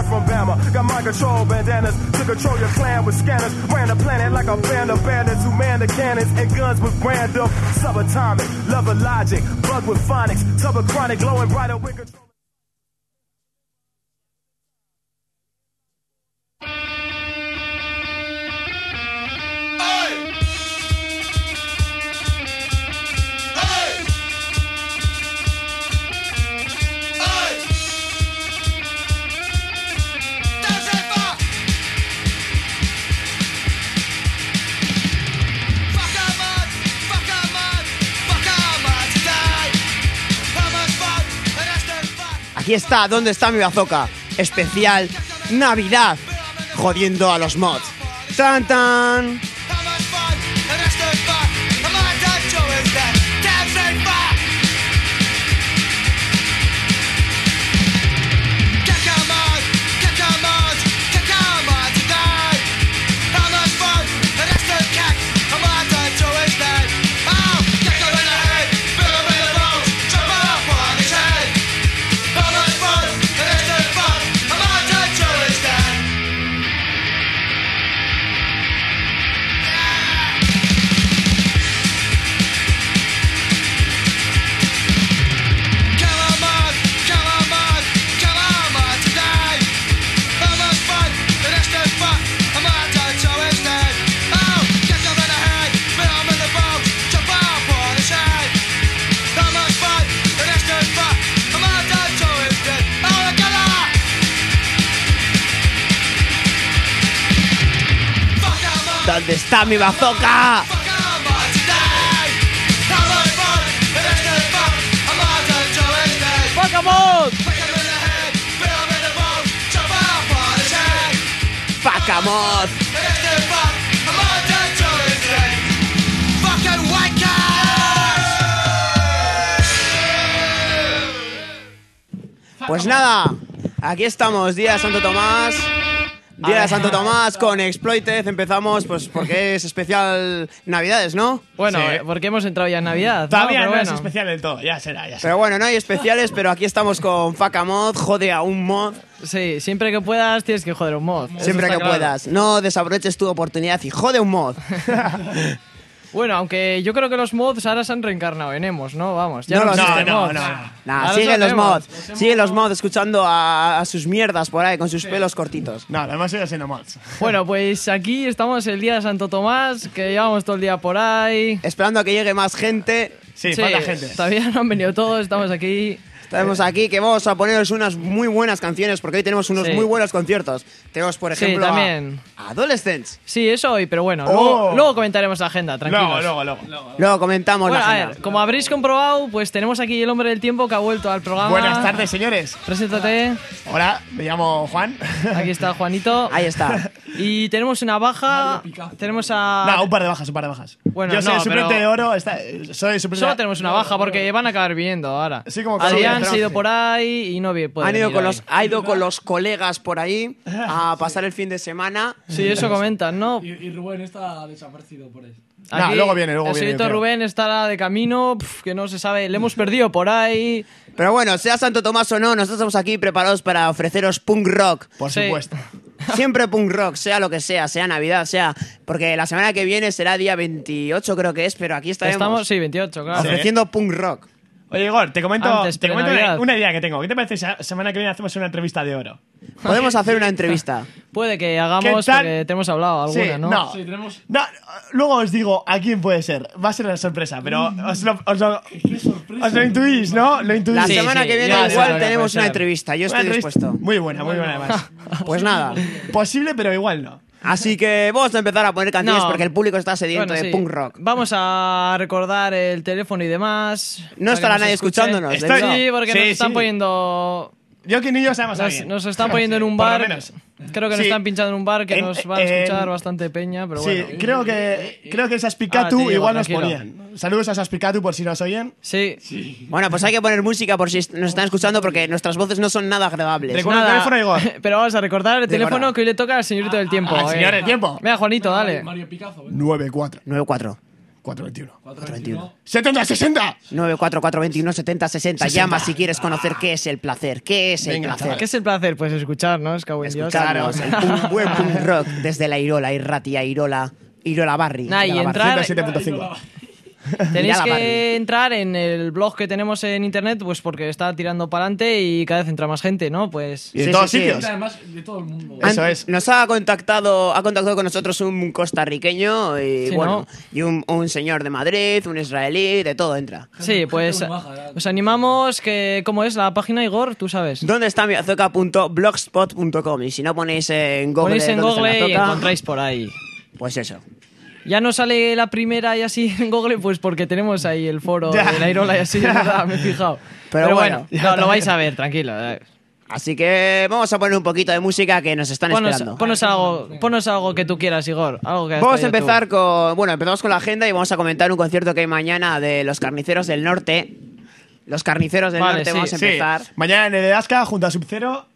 from Bama. Got mind control bandanas to control your clan with scanners. Ran the planet like a band of bandits who man the cannons and guns with random. Subatomic, love of logic, bug with phonics, tub of chronic, glowing brighter with control. Aquí está, ¿dónde está mi bazooka? Especial Navidad, jodiendo a los mods. ¡Tan, tan! ¿Dónde está mi bazooka? ¡Fuck-a-mod! ¡Fuck-a-mod! Pues nada, aquí estamos, día de Santo Tomás. Día de Santo Tomás con Exploited. Empezamos pues porque es especial Navidades, ¿no? Bueno, Sí. porque hemos entrado ya en Navidad. Todavía Pero no es bueno. especial del todo, ya será. Pero bueno, no hay especiales, pero aquí estamos con Fuck-a-mod, jode a un mod. Sí, siempre que puedas tienes que joder un mod. Eso Siempre está que claro. puedas. No desaproveches tu oportunidad y jode un mod. Bueno, aunque yo creo que los mods ahora se han reencarnado en emos, ¿no? Vamos, ya No no, los- existen no, mods. no. Nah, Ahora siguen son los emos. mods. Siguen los mods escuchando a sus mierdas por ahí con sus pelos cortitos. No, lo hemos ido siendo mods. Bueno, pues aquí estamos el día de Santo Tomás, que llevamos todo el día por ahí. Esperando a que llegue más gente. Sí, falta gente. Todavía no han venido todos, estamos aquí. Estamos aquí que vamos a poneros unas muy buenas canciones porque hoy tenemos unos Sí. muy buenos conciertos. Tenemos, por Sí, ejemplo, también. a Adolescents. Sí, eso hoy, pero bueno, Oh. luego comentaremos la agenda, tranquilos. Luego. Luego comentamos Bueno, la a agenda. ver, como habréis comprobado, pues tenemos aquí el hombre del tiempo que ha vuelto al programa. Buenas tardes, señores. Preséntate. Hola, me llamo Juan. Aquí está Juanito. Ahí está. Y tenemos una baja. Tenemos a. No, un par de bajas. Bueno, yo soy no, suplente pero- de oro. Soy suplente. Solo tenemos una baja porque van a acabar viniendo ahora. Sí, como Adrián sí, se ha ido por ahí y no puede Han ido venir con hoy. ha ido con los colegas por ahí a pasar el fin de semana. Sí, eso comentan, ¿no? Y Rubén está desaparecido por ahí. Nah, luego viene, El señorito creo. Rubén estará de camino, que no se sabe, le hemos perdido por ahí. Pero bueno, sea Santo Tomás o no, nosotros estamos aquí preparados para ofreceros punk rock. Por Sí. supuesto. Siempre punk rock, sea lo que sea Navidad, sea... Porque la semana que viene será día 28 creo que es, pero aquí estaremos Estamos, sí, 28, claro. Sí. ofreciendo punk rock. Oye, Igor, te comento Antes, pre-Navidad. una idea que tengo. ¿Qué te parece si la semana que viene hacemos una entrevista de oro? Podemos hacer una entrevista. Puede que hagamos, ¿Qué tal? porque te hemos hablado alguna, Sí, ¿no? no. Sí, tenemos... No, luego os digo a quién puede ser. Va a ser una sorpresa, pero ¡Qué sorpresa! os lo intuís, ¿no? Lo intuís. La Sí, semana sí, que viene ya, igual ya, tenemos puede una ser. entrevista. Yo Una estoy entrevista dispuesto. muy buena además. Pues nada. Posible, pero igual no. Así que vamos a empezar a poner canciones No. porque el público está sediento Bueno, de sí. punk rock. Vamos a recordar el teléfono y demás. No para estará que nos nadie escuche. escuchándonos. ¿de Estoy- verdad? Sí, porque Sí, nos están sí. poniendo. Yo que ni yo sabemos a Nos, bien. nos están poniendo en un Por lo bar. menos. Creo que nos Sí. están pinchando en un bar que En- nos van a escuchar en- bastante peña, pero Sí, bueno. creo que esas Picatu Ah, sí, igual nos tranquilo. ponían. Saludos a esas Picatu por si nos oyen. Sí. Bueno, pues hay que poner música por si nos están escuchando porque nuestras voces no son nada agradables. Recuerda el teléfono, Igor. Pero vamos a recordar el teléfono Recuerda. que hoy le toca al señorito del tiempo. Al señor del tiempo. Venga, Juanito, dale. Mario Picazo, ¿eh? 94 94. 421. 421. 70-60. 94421 70 60. Llama si quieres conocer qué es el placer. ¿Qué es el placer? ¿Qué es el placer? Pues escucharnos, cago en Dios. Escucharnos, el buen punk rock desde la Irola, Irratia, Irola Barri. Nah, y Irola entrar- Barri. 107.5. Tenéis Irala Barri. que entrar en el blog que tenemos en internet, pues porque está tirando para adelante y cada vez entra más gente, ¿no? Pues Y en Sí, todos sí, sí. sitios. Además, de todo el mundo. Eso es. Nos ha contactado con nosotros un costarriqueño y Sí, bueno, ¿no? y un señor de Madrid, un israelí, de todo entra. sí, pues muy maja, os animamos que... ¿Cómo es la página, Igor? Tú sabes. ¿Dónde está miazoca.blogspot.com? Y si no ponéis en Google, Ponéis en ¿dónde está Google y Miazoca? encontráis por ahí. Pues eso. Ya no sale la primera y así en Google, pues porque tenemos ahí el foro Ya. de la Irola y así, es verdad, me he fijado. Pero Pero bueno, bueno, lo vais a ver, tranquilo. Así que vamos a poner un poquito de música que nos están esperando. Ponos algo que tú quieras, Igor. Algo que has Vamos a traído tú. empezar con... Bueno, empezamos con la agenda y vamos a comentar un concierto que hay mañana de los Carniceros del Norte. Los Carniceros del Vale, Norte, sí, vamos a Sí, empezar. mañana en el Edasca junto a Sub-Zero.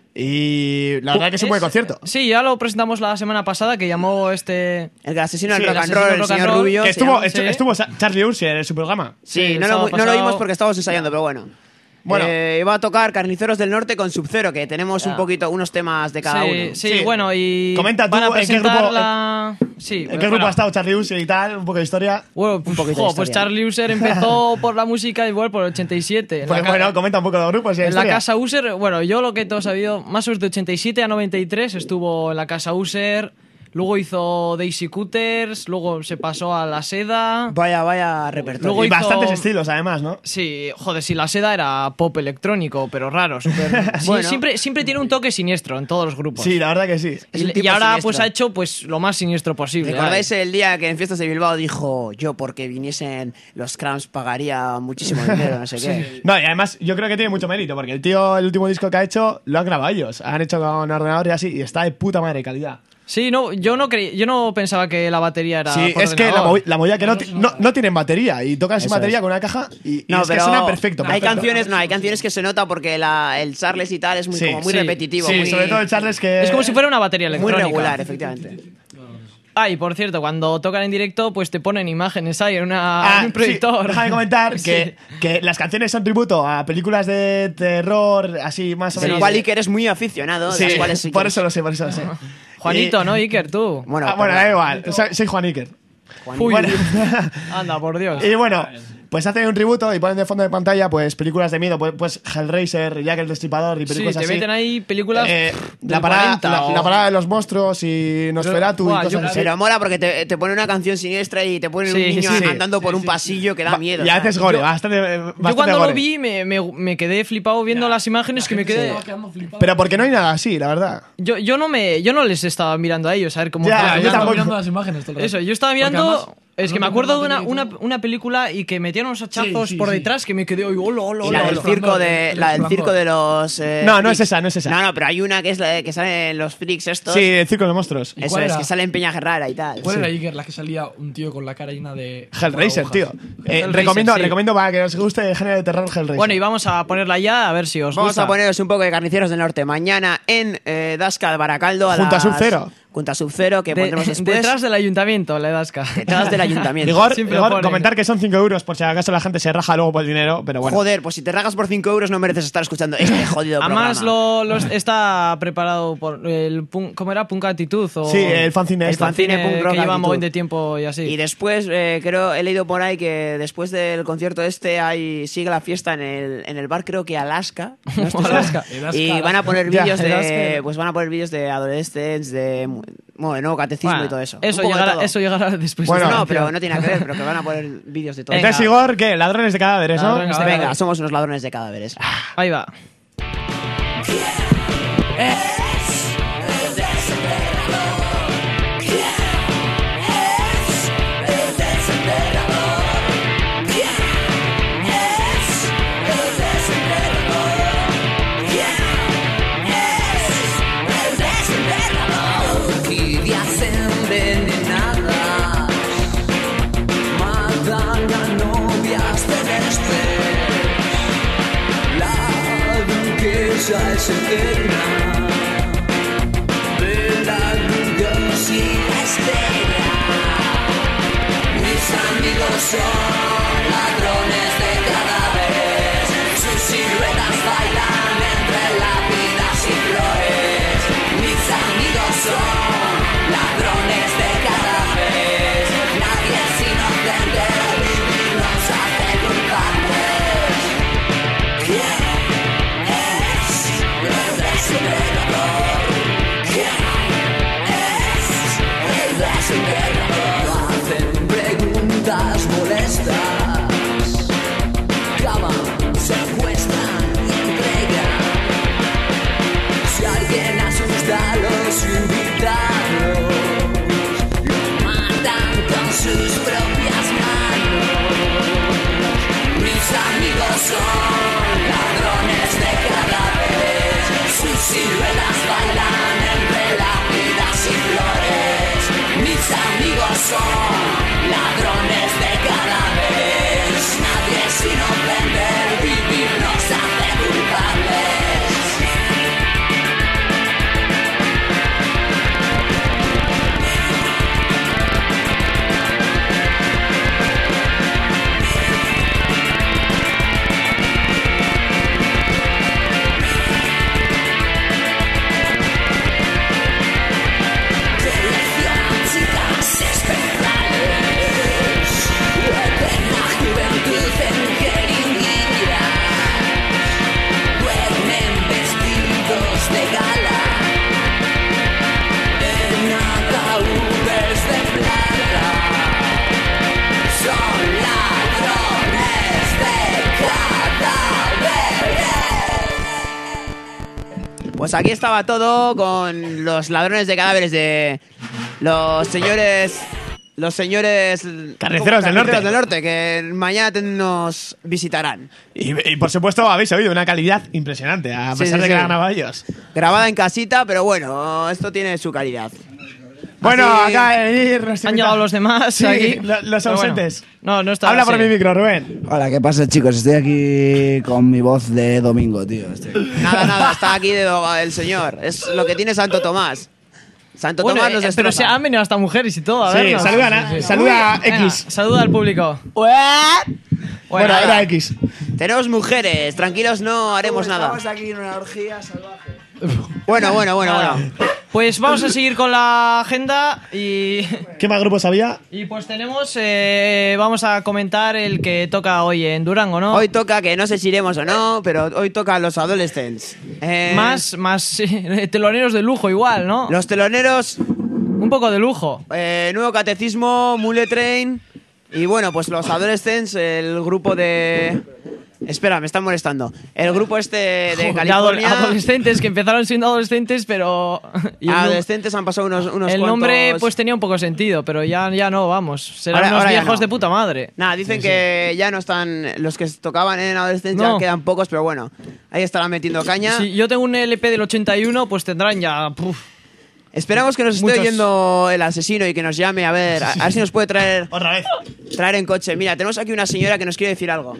Y la verdad que es un buen concierto. Sí, ya lo presentamos la semana pasada, que llamó este... El asesino del Sí, rock el and asesino roll, del el rock and señor roll, Rubio. Que se llama. estuvo Charlie Ursier en su programa. Sí, Sí, no el lo sábado vimos pasado. porque estábamos ensayando, pero bueno. Bueno. Va a tocar Carniceros del Norte con Sub-Zero, que tenemos un Ya. poquito, unos temas de cada sí, uno. sí, Sí. bueno, y... Comenta tú van a en qué presentar grupo- la... Sí, ¿En qué grupo ha estado Charlie Ursier y tal? Un poco de historia. Bueno, pues, poquito de pues historia. Charlie User empezó por la música igual por el 87. En Pues la ca- bueno, comenta un poco de los grupos y la En la historia. casa User, bueno, yo lo que todos sabido, más o menos de 87 a 93 estuvo en la casa User, luego hizo Daisy Cutters, luego se pasó a La Seda. Vaya repertorio. Luego Y hizo- bastantes estilos, además, ¿no? Sí, joder, sí, La Seda era pop electrónico, pero raro, súper... Sí, Bueno. siempre tiene un toque siniestro en todos los grupos. Sí, la verdad que sí. Es un Y tipo ahora siniestro. pues ha hecho pues lo más siniestro posible. ¿Recordáis ¿eh? el día que en Fiestas de Bilbao dijo yo porque viniesen los Cramps pagaría muchísimo dinero, no sé qué? No, y además yo creo que tiene mucho mérito, porque el tío, el último disco que ha hecho, lo han grabado ellos. Han hecho con ordenador y así, y está de puta madre calidad. Sí, no, yo no pensaba que la batería era Sí, por es que la, ordenador. la movida que no tienen batería, y tocan sin Eso batería es. con una caja, y No, es que pero suena perfecto. hay perfecto. canciones que se nota porque el Charles y tal es muy, Sí, como muy sí, repetitivo, Sí, muy, sobre todo el Charles que... Es como si fuera una batería muy electrónica. regular, efectivamente. Ah, y por cierto, cuando tocan en directo, pues te ponen imágenes ahí en un proyector. Sí, déjame comentar Sí. que las canciones son tributo a películas de terror, así más o Del menos. cual Iker es muy aficionado, Sí, las cuales sí por que- eso lo sé, por eso lo sé. Juanito, Y- ¿no, Iker? Tú. Bueno, Bueno, da perdón. igual, soy Juan Iker. Uy, Bueno. anda, por Dios. Y bueno, pues hacen un tributo y ponen de fondo de pantalla pues películas de miedo, pues Hellraiser, Jack el Destripador y Sí, películas te así. meten ahí películas La del parada, 40 o- la parada de los monstruos y Nosferatu Buah, y cosas yo- así. Pero mola porque te pone una canción siniestra y te pone un Sí, niño sí, sí. andando por un pasillo que da miedo. Y a ¿sabes? veces gore, bastante Yo cuando gore. lo vi me quedé flipado viendo las imágenes que me quedé... Estaba quedando flipado. Pero porque no hay nada así, la verdad. Yo no les estaba mirando a ellos a ver cómo... Ya, funcionaba. yo Yo estaba tampoco. mirando las imágenes todo el rato. Eso, yo estaba Porque mirando... además, Es que no me acuerdo de recuerdo la película. una película y que metían unos hachazos Sí, sí, por sí. detrás que me quedé... Hola, hola, Y la hola, del hola. circo de El la del circo de los No, no es freaks. esa, no es esa. No, pero hay una que es la que salen los freaks estos. Sí, el Círculo de Monstruos. Eso cuál es, era? que sale en Peña Rara y tal. ¿Cuál era Iker? La que salía un tío con la cara llena de... Hellraiser, agujas. tío. Hellraiser, recomiendo, sí. recomiendo para que os guste el género de terror Hellraiser. Bueno, y vamos a ponerla ya a ver si os Vamos gusta. a poneros un poco de Carniceros del Norte mañana en Dasca de Baracaldo Junto a Sub-Zero. Junto a Sub-Zero, que pondremos después. Detrás del ayuntamiento, la Edasca. Detrás del ayuntamiento. Igor, Siempre Igor, lo pone. comentar que son 5 euros por si acaso la gente se raja luego por el dinero, pero bueno. Joder, pues si te ragas por 5 euros no mereces estar escuchando este jodido Además, programa. está preparado por el... ¿Cómo era? Punk Attitude o... Sí, el fanzine El este. fanzine punk rock que lleva actitud. un montón de tiempo y así. Y después, creo, he leído por ahí que después del concierto sigue la fiesta en el bar, creo que Alaska. ¿no? Alaska. Y van a poner Ya, vídeos Alaska. de adolescentes, de nuevo catecismo Bueno, y todo eso. Eso Un poco de todo. llegará después. Bueno, de esta No, pero canción. no tiene nada que ver, pero que van a poner vídeos de todo. Entonces, Venga. Igor, ¿qué? Ladrones de cadáveres, ¿no? Ladrones de Venga, cadáveres. somos unos ladrones de cadáveres. Ahí va. Orquídeas envenenadas matan a novias celestes. La duquesa es eterna. a los invitados, lo matan con sus propias manos. Mis amigos son ladrones de cadáveres, sus siluetas bailan entre lápidas y flores. Mis amigos son ladrones de cadáveres, nadie sin ofender, vivir nos hace culpables. Pues aquí estaba todo con los ladrones de cadáveres de los señores Carniceros del Norte. que mañana nos visitarán. Y por supuesto habéis oído una calidad impresionante, a pesar de que eran grabado ellos. Grabada en casita, pero bueno, esto tiene su calidad. Bueno, Así- acá Han llegado los demás Sí, aquí. los Pero ausentes. bueno. No está. Habla por sí. mi micro, Rubén. Hola, ¿qué pasa, chicos? Estoy aquí con mi voz de domingo, tío. Nada, está aquí el señor. Es lo que tiene Santo Tomás. Santo Bueno, Tomás nos pero se destroza. han venido hasta mujeres y todo. A Sí, vernos. saluda a Venga, X. saluda al público. Bueno, nada. era X. Tenemos mujeres, tranquilos, no haremos nada. Estamos aquí en una orgía salvaje. Bueno. Pues vamos a seguir con la agenda y ¿Qué más grupos había? pues tenemos, vamos a comentar el que toca hoy en Durango, ¿no? Hoy toca, que no sé si iremos o no, pero hoy toca los Adolescents. Más sí, teloneros de lujo igual, ¿no? Los teloneros, Un poco de lujo. Nuevo Catecismo, Mule Train y bueno, pues los Adolescents, el grupo de... Espera, me están molestando. El grupo este de Joder, California... adolescentes que empezaron siendo adolescentes, pero y el Adolescentes han pasado unos el cuantos... nombre pues tenía un poco sentido, pero ya no, vamos. Serán Ahora- unos ahora ya viejos no. de puta madre. Nada, dicen que ya no están... Los que tocaban en Adolescents ya No. quedan pocos, pero bueno, ahí estarán metiendo caña. Si yo tengo un LP del 81, pues tendrán ya... Esperamos que nos esté Muchos. oyendo el asesino y que nos llame a ver si nos puede traer Otra vez. en coche. Mira, tenemos aquí una señora que nos quiere decir algo.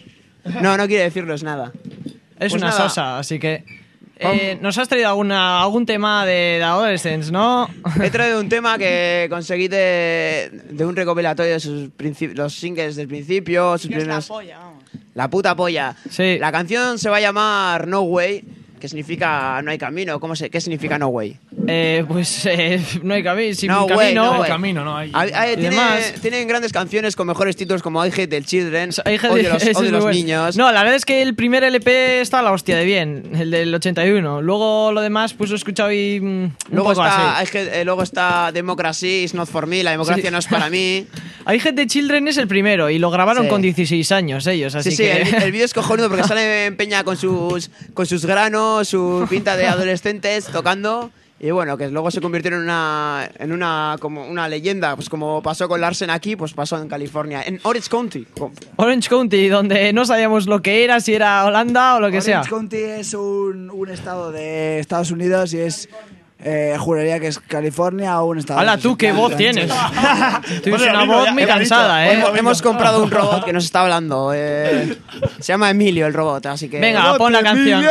No quiere decirnos nada. Es Pues una nada. sosa, así que... nos has traído algún tema de Adolescents, ¿no? He traído un tema que conseguí de un recopilatorio de los singles del principio, sus primeros... La puta polla. Sí. La canción se va a llamar No Way, que significa no hay camino. ¿Qué significa No Way? Pues no hay camino, sin No way, camino. no El way. camino, ¿no? Ahí. Tienen grandes canciones con mejores títulos como I Hate the Children, I Hate Odio ese es los muy bueno. niños. No, la verdad es que el primer LP está a la hostia de bien, el del 81. Luego lo demás, pues lo he escuchado y un Luego poco está, así. luego está Democracy is not for me, la democracia Sí. no es para mí. I Hate the Children es el primero y lo grabaron Sí. con 16 años ellos, así Sí, que... el vídeo es cojonudo porque sale en peña con sus granos, su pinta de adolescentes tocando. Y bueno, que luego se convirtieron en una como una leyenda, pues como pasó con Larsen aquí, pues pasó en California, en Orange County. Orange County, donde no sabíamos lo que era, si era Holanda o lo que sea. Orange County es un estado de Estados Unidos y es... juraría que es California o un estado... Hala, tú qué voz tienes. Tienes una voz muy cansada, ¿eh? Hemos comprado un robot que nos está hablando. Se llama Emilio el robot, así que... Venga, pon la canción.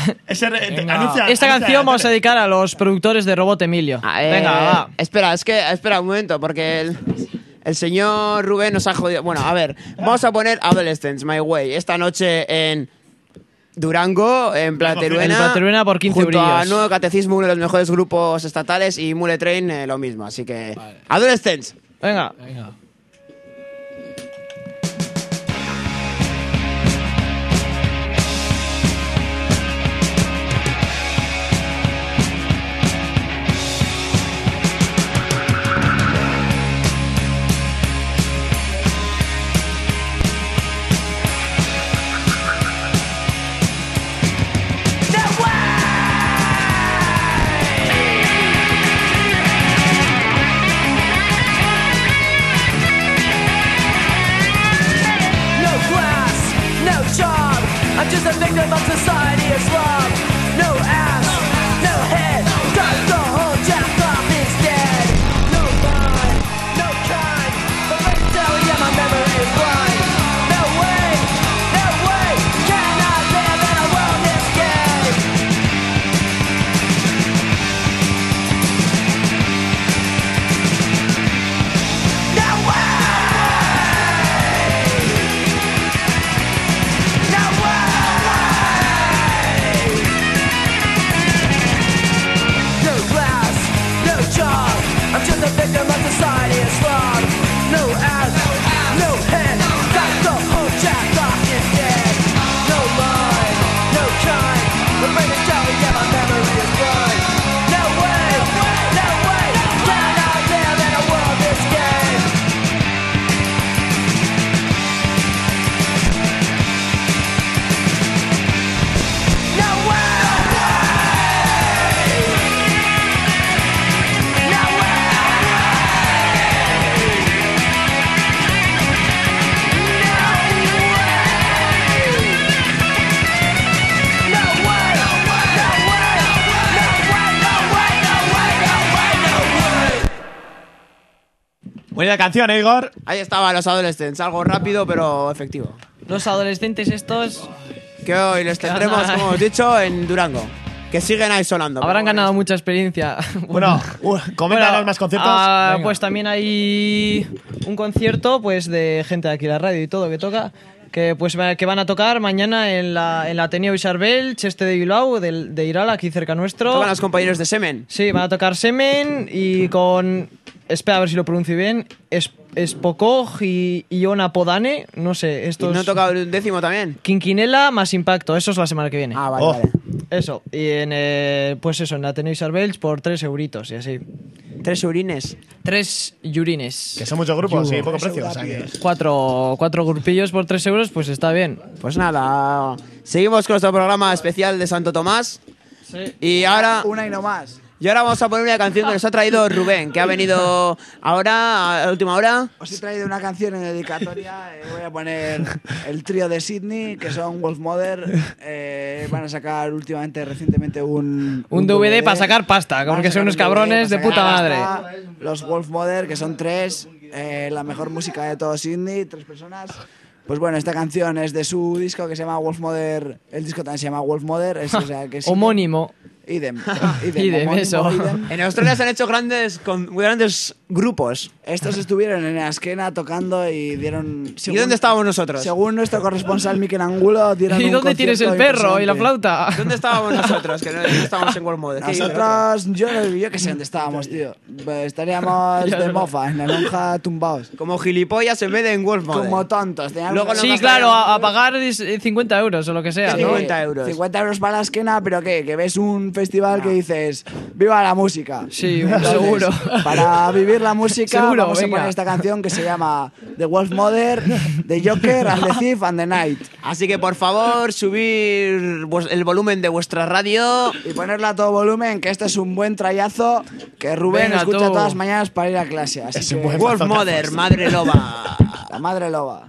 Anuncia, Esta canción vamos a dedicar a los productores de Robot Emilio. Venga, va. Espera un momento, porque el señor Rubén nos ha jodido. Bueno, a ver, vamos a poner Adolescents, My Way, esta noche en Durango, en Plateruena. En Plateruena por 15 junto a brillos. Nuevo Catecismo, uno de los mejores grupos estatales, y Mule Train, lo mismo. Así que, Adolescents. Venga. The way Buena canción, Igor. Ahí estaban los Adolescents, algo rápido pero efectivo. Los adolescentes estos Que hoy les tendremos, como hemos dicho, en Durango. Que siguen ahí sonando. habrán ganado mucha experiencia. Bueno, coméntanos Bueno, más conciertos. Venga. pues también hay un concierto pues de gente de aquí la radio y todo que toca que pues que van a tocar mañana en la Ateneo Isarbel, Cheste de Bilbao, de Irala, aquí cerca nuestro. Tocan los compañeros de Semen. Sí, van a tocar Semen y con... Espera a ver si lo pronuncio bien. Spokog y Iona Podane. No sé, ¿Y estos... no toca un décimo también? Quinquinela más Impacto. Eso es la semana que viene. Ah, vale, Oh. vale. Eso. Y en... pues eso, en la Ateneo Isarbel por 3 euritos y así. 3 urines. 3 yurines. Que son muchos grupos y poco precio. O sea que... Cuatro grupillos por 3 euros, pues está bien. Pues nada, seguimos con nuestro programa especial de Santo Tomás. Y ahora Una y no más. vamos a poner una canción que nos ha traído Rubén, que ha venido ahora, a la última hora. Os he traído una canción en dedicatoria. Voy a poner el trío de Sydney, que son Wolf Mother. Van a sacar recientemente un DVD para sacar pasta, Van a porque son sacar unos un DVD cabrones de para puta sacar madre. pasta. Los Wolf Mother, que son 3. La mejor música de todo Sydney, 3 personas. Pues bueno, esta canción es de su disco que se llama Wolf Mother. El disco también se llama Wolf Mother. O sea, que es Homónimo. Idem. Idem, homónimo, eso. idem. En Australia se han hecho grandes grupos. Estos estuvieron en Askena tocando y dieron... ¿Y dónde estábamos nosotros? Según nuestro corresponsal Miquel Angulo, dieron ¿Y un dónde tienes el concierto perro y la impresionante. flauta? ¿Dónde estábamos nosotros? Que no estábamos en World Mode. Nosotros, yo qué sé dónde estábamos, tío. Pues estaríamos de mofa, en la lonja tumbados. Como gilipollas en vez de en World Mode. Como tontos. Teníamos Luego que- no Sí, claro, a pagar 50 euros o lo que sea, ¿no? 50 euros. 50 euros para la Askena, pero ¿qué? Que ves un festival que dices, ¡viva la música! Sí, Entonces, seguro. Para vivir la música Seguro, vamos a venga. poner esta canción que se llama The Wolf Mother, The Joker and the Thief and the Night. Así que por favor, subir el volumen de vuestra radio. Y ponerla a todo volumen, que este es un buen trayazo que Rubén Venga, escucha tú. todas las mañanas para ir a clase. Así Es que un buen Wolf Mother, madre loba. la madre loba.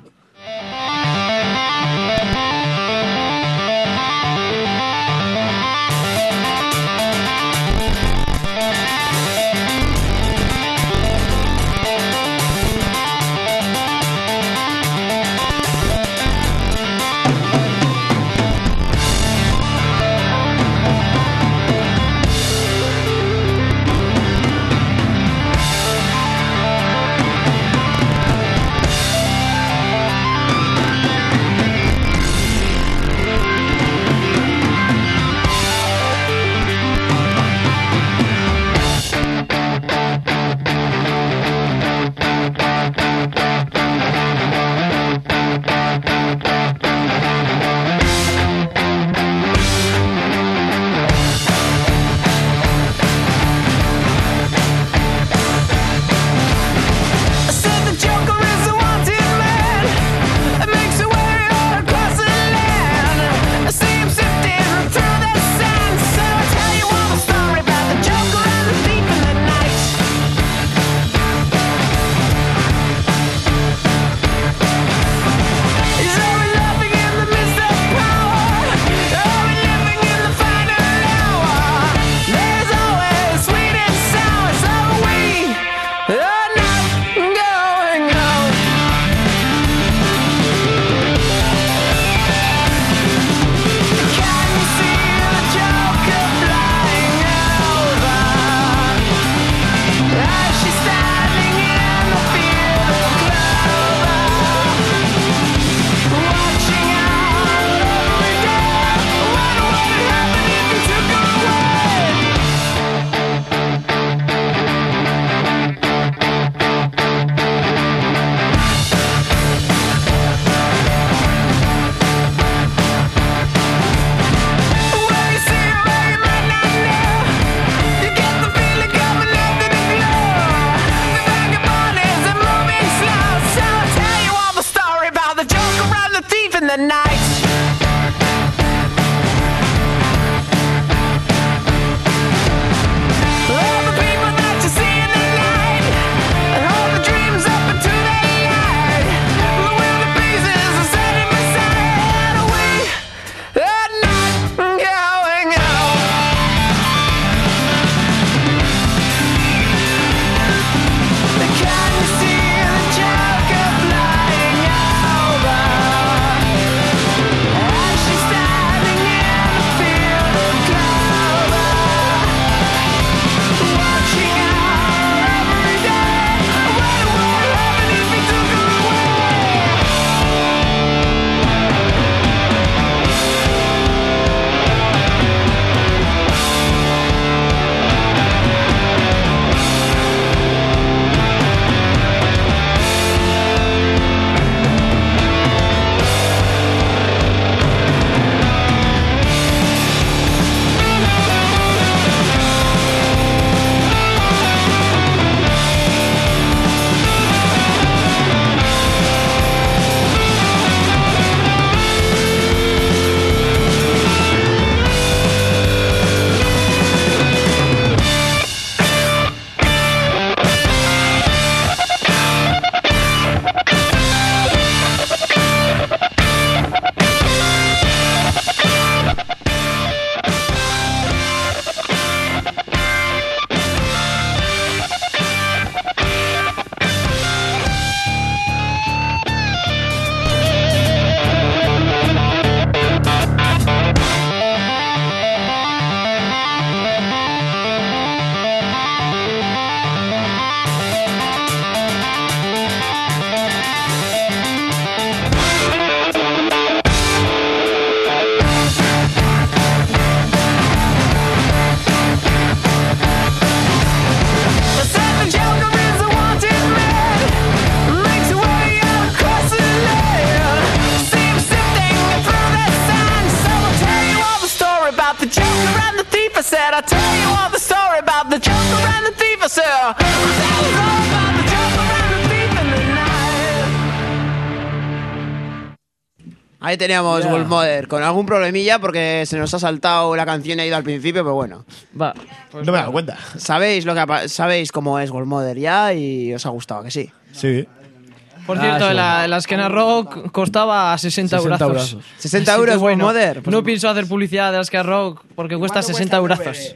Ahí teníamos Wolf Mother, con algún problemilla porque se nos ha saltado la canción y ha ido al principio, pero bueno. Va. No me he dado cuenta. Sabéis cómo es Wolf Mother ya y os ha gustado, que sí. Sí. Por cierto, la Esquena Rock costaba 60 euros. 60 Así euros que Wolf Mother. No pienso hacer publicidad de la Esquena Rock porque cuesta 60 eurazos.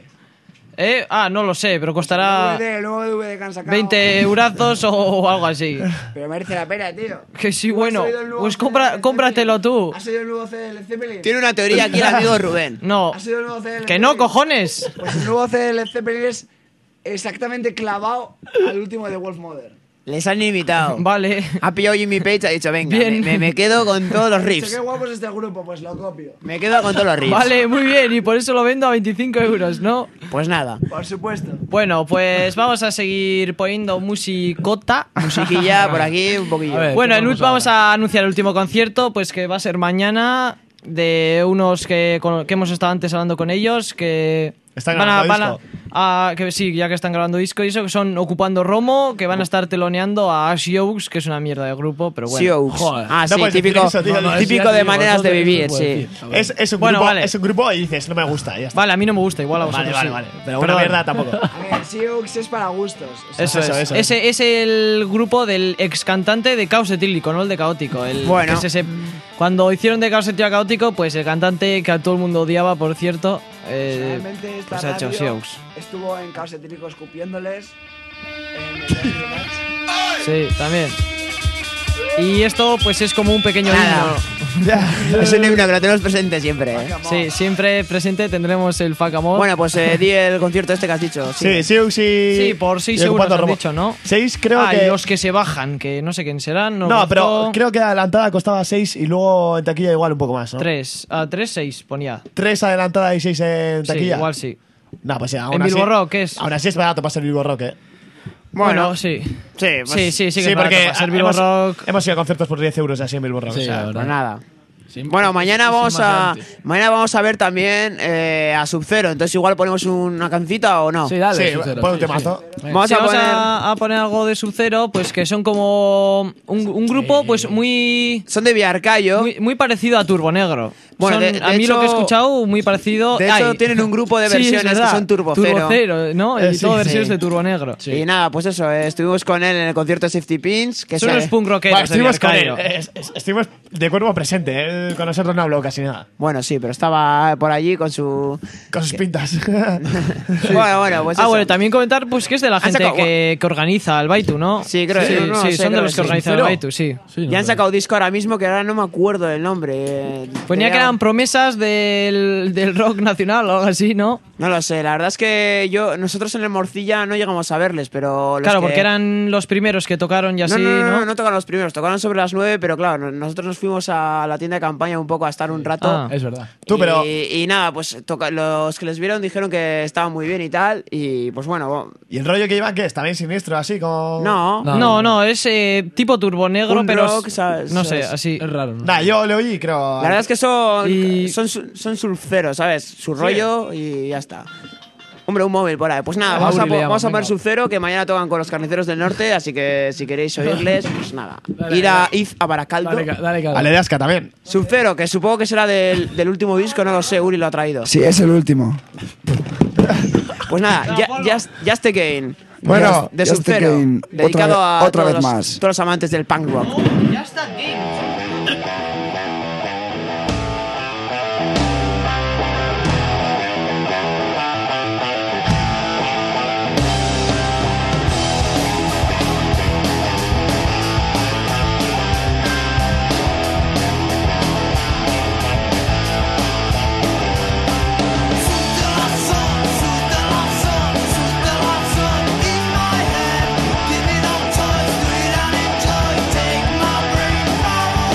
No lo sé, pero costará El nuevo DVD que han sacado. 20 eurazos o algo así. Pero merece la pena, tío. Que sí, bueno. ¿Has oído el nuevo Pues CD? cómpratelo tú. ¿Has oído el nuevo CD de Led Zeppelin? Tiene una teoría aquí el amigo Rubén. No. ¿Has oído el nuevo CD de Led Que no, Zeppelin? cojones. Pues el nuevo CD de Led Zeppelin es exactamente clavado al último de Wolf Mother. Les han imitado. Vale. Ha pillado Jimmy Page y ha dicho, venga, Bien. me quedo con todos los Dicho, riffs. qué guapo es este grupo, pues lo copio. Me quedo con todos los riffs. Vale, muy bien. Y por eso lo vendo a 25 euros, ¿no? Pues nada. Por supuesto. Bueno, pues vamos a seguir poniendo musicota. Musiquilla por aquí un poquillo. A ver. Bueno, ¿qué ponemos vamos a anunciar el último concierto, pues que va a ser mañana, de unos que hemos estado antes hablando con ellos, que Están grabando que sí, ya que están grabando disco y eso, que son Ocupando Romo, que van a estar teloneando a Ash Yokes, que es una mierda de grupo, pero bueno. Sioux. Joder. Ah, No sí, puedes decir típico, eso, tío. No, típico ya de te digo, maneras de eso vivir, puedo sí. decir. A ver. Es un Bueno, grupo, vale. es un grupo y dices, no me gusta, ya está. Vale, a mí no me gusta, igual a vosotros Vale, sí. Pero una Perdón. mierda tampoco. A ver, Sioux es para gustos. O sea, Eso es. Ese es el grupo del ex cantante de Caos Etílico, no el de Caótico. Bueno. que es ese- cuando hicieron de Caos Etílico a Caótico, pues el cantante que a todo el mundo odiaba, por cierto, realmente esta pues ha hecho radio Sioux. estuvo en Caos Etílico escupiéndoles en el Energy Match. Sí, también. Y esto pues es como un pequeño Nada. himno. Es un himno que lo tenemos presente siempre. Sí, siempre presente tendremos el Facamor. Bueno, pues di el concierto este que has dicho. Sí, Sioux y... Sí, por 6 y euros Ocupando han Romo. dicho, ¿no? 6 creo Y que... los que se bajan, que no sé quién serán. No, pero creo que adelantada costaba 6 y luego en taquilla igual un poco más, ¿no? 3, 6 ponía. 3 adelantada y 6 en Sí, taquilla. igual sí. No, pues aún En así... Bilbo Rock, ¿qué es? Aún así es barato para ser Bilbo Rock, ¿eh? Bueno, sí. Sí, pues, Sí, que es barato para ser Bilbo Rock. hemos ido a conciertos por 10 euros así en Bilbo Rock. Sí, o sea, la verdad. pues nada. Sí, Bueno, mañana sí, vamos más a adelante. mañana vamos a ver también a Sub-Zero. Entonces igual ponemos una cancita o no. Sí, dale. sí, Sub-Zero, pon un sí, temazo. sí. Vamos Sí, a vamos poner a poner algo de Sub-Zero, pues que son como un grupo pues muy, son de Villarcayo. muy parecido a Turbo Negro. Bueno, Son, de a mí hecho- lo que he escuchado muy parecido. de hecho, tienen un grupo de Sí, es versiones que verdad. son Turbo Cero. Turbo Cero, ¿no? Y Sí, todo sí. versiones de Turbo Negro. Y nada, pues eso, estuvimos con él en el concierto de Safety Pins, que Son unos punk rockeros Bueno, estuvimos de con él. Villarcayo. Estuvimos de cuerpo presente. Con nosotros no habló casi nada. Bueno, sí, pero estaba por allí con su Con sus pintas. bueno, pues eso. Bueno, también comentar pues que es de la Han gente sacado- que organiza el Baitu, ¿no? Sí, creo- sí, no sí, sé, son creo de los que que sí. organizan el ¿Cero? Baitu, sí. Sí, no Ya han sé. sacado disco ahora mismo que ahora no me acuerdo del nombre. Ponía que eran promesas del rock nacional o algo así, ¿no? No lo sé, la verdad es que nosotros en el Morcilla no llegamos a verles, pero los Claro, que- porque eran los primeros que tocaron y así, no tocaron los primeros, tocaron sobre las 9, pero claro, nosotros nos fuimos a la tienda de campaña un poco a estar un rato. Ah. Es verdad. Tú, pero... Y nada, pues los que les vieron dijeron que estaban muy bien y tal, y pues bueno, ¿Y el rollo que iban qué es? ¿También siniestro así? Como... no. No, es tipo Turbo Negro, Un pero rock, ¿sabes? no sé, ¿sabes? así. Es raro, ¿no? Nah, yo le oí, creo. La verdad es que Y- son Sub-Zero, ¿sabes? Su rollo y ya está. Hombre, un móvil por ahí. Pues nada, vamos a Auri le poner llaman, venga. Sub-Zero, que mañana tocan con los Carniceros del Norte, así que si queréis oírles, pues nada. Id a Baracaldo. Dale, A Ledesca también. Sub-Zero, que supongo que será del último disco, no lo sé, Uri lo ha traído. Sí, es el último. Pues nada, Just Again. Bueno, de Just Sub-Zero, Again, dedicado a otra todos vez los, más. todos los amantes del punk rock. Ya está aquí. Give me no choice, do it and enjoy. Take my brain far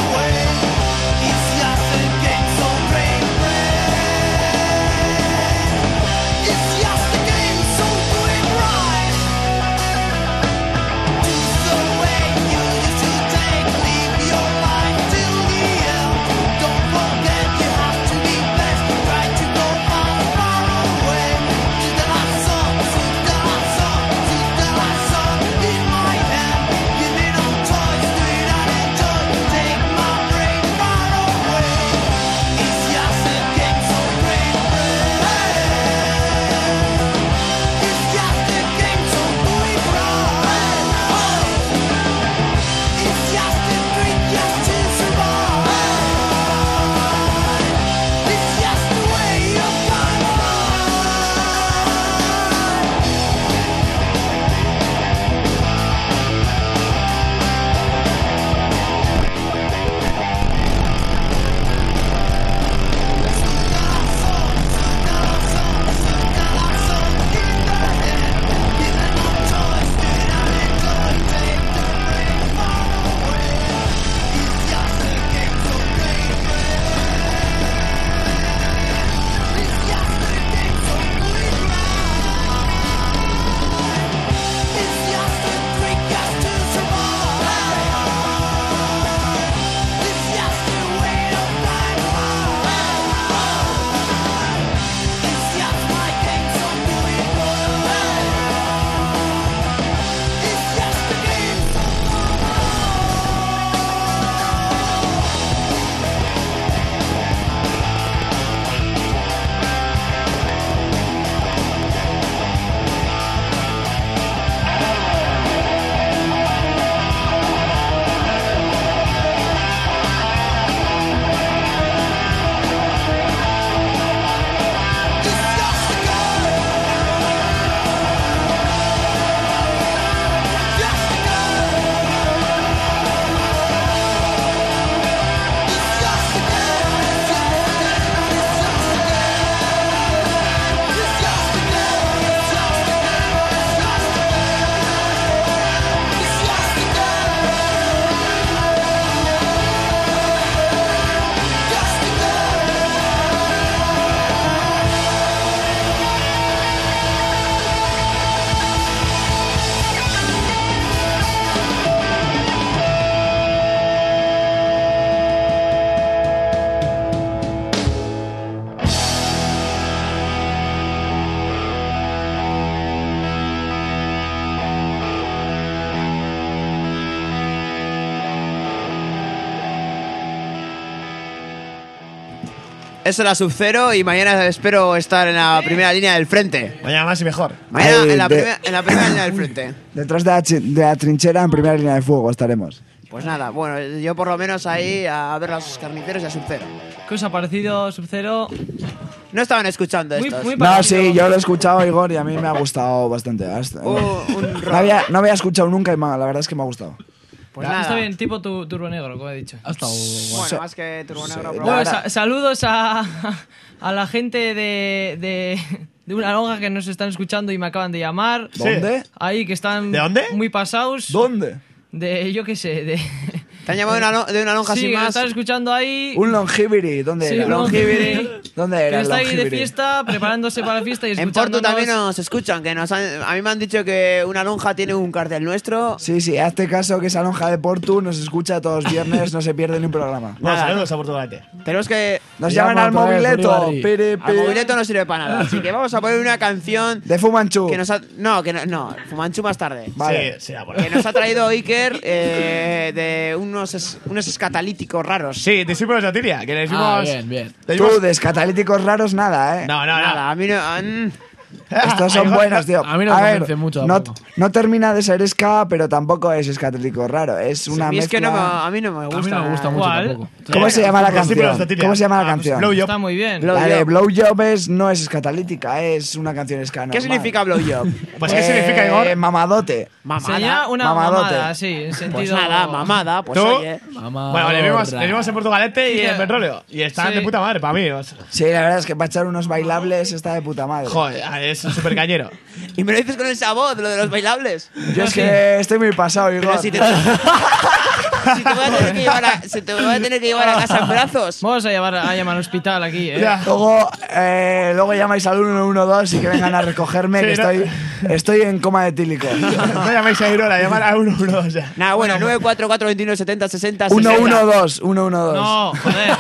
es la Sub-Zero y mañana espero estar en la primera línea del frente. Mañana más y mejor. Mañana Ahí, en la de- primera línea del frente. Detrás de la trinchera, en primera línea de fuego estaremos. Pues nada, bueno, yo por lo menos ahí a ver a los carniceros y a Sub-Zero. ¿Qué os ha parecido Sub-Zero? No estaban escuchando Muy, estos. muy No, parecido. sí, yo lo he escuchado, Igor, y a mí me ha gustado bastante. Un No había escuchado nunca y la verdad es que me ha gustado. Pues Está nada. bien, tipo Turbo Negro, como he dicho. Ha estado guay. Bueno, más que Turbo Negro. pero- Bueno, verdad. saludos a la gente de una lonja que nos están escuchando y me acaban de llamar. ¿Dónde? Ahí que están ¿De dónde? muy pasados. ¿Dónde? De, yo qué sé, de... Te han llamado de una lonja Sí, sin que nos más. están escuchando ahí. Un longevity. ¿Dónde Sí, era? un longevity. ¿Dónde Que era el está ahí de longevity? fiesta, preparándose para la fiesta y En escuchándonos. Porto también nos escuchan, que a mí me han dicho que una lonja tiene un cartel nuestro. Sí, sí, hazte caso que esa lonja de Portu nos escucha todos los viernes, no se pierde ni un programa. Bueno, Nada. saludos a Portugalete. Tenemos que... Nos Llama llaman al otra vez, mobileto. Uribarri. Piri, Al piri. mobileto no sirve para nada, así que vamos a poner una canción De Fumanchu. que nos ha... No, Fumanchu más tarde. Vale. Sí, por Que ahí. nos ha traído Iker de unos escatalíticos raros. Sí, discípulos de Atiria, que le decimos... Ah, bien, bien. le decimos- Tú, descatalíticos raros, nada, ¿eh? No, Nada, a mí no... Estos son buenos, tío. A mí no me convence mucho no, tampoco. no termina de ser ska, pero tampoco es escatálico raro. Es una a mí es que mezcla... a mí no me gusta. A mí no me gusta mucho ¿Cuál? tampoco. ¿Cómo se llama la Discípulos canción? de Atiria. ¿Cómo se llama la Ah, pues, canción? Blow Job. Está muy bien. Blow La de Job. Blowjob no es escatalítica, es una canción ska ¿Qué normal. significa blowjob? Pues, ¿qué significa, Igor? Mamadote. Sería una Mamadote. mamada, sí, en sentido... Pues nada, mamada, pues ¿Tú? oye. Mamá. Bueno, le vimos en Portugalete y Sí. en Petróleo. Y están Sí. de puta madre para mí. O sea, Sí, la verdad es que para echar unos bailables está de puta madre. joder, es súper cañero. Y me lo dices con esa voz, lo de los bailables. Yo es que estoy muy pasado, Igor. Pero si te... si te voy a tener que llevar a casa en brazos. Vamos a llamar al hospital aquí, ¿eh? Ya. Luego llamáis al 112 y que vengan a recogerme, Sí, que ¿no? estoy en coma etílico. No llaméis a Irola, llamar a 112. O sea. Nada, bueno, 944 29 70 60 112. No, joder.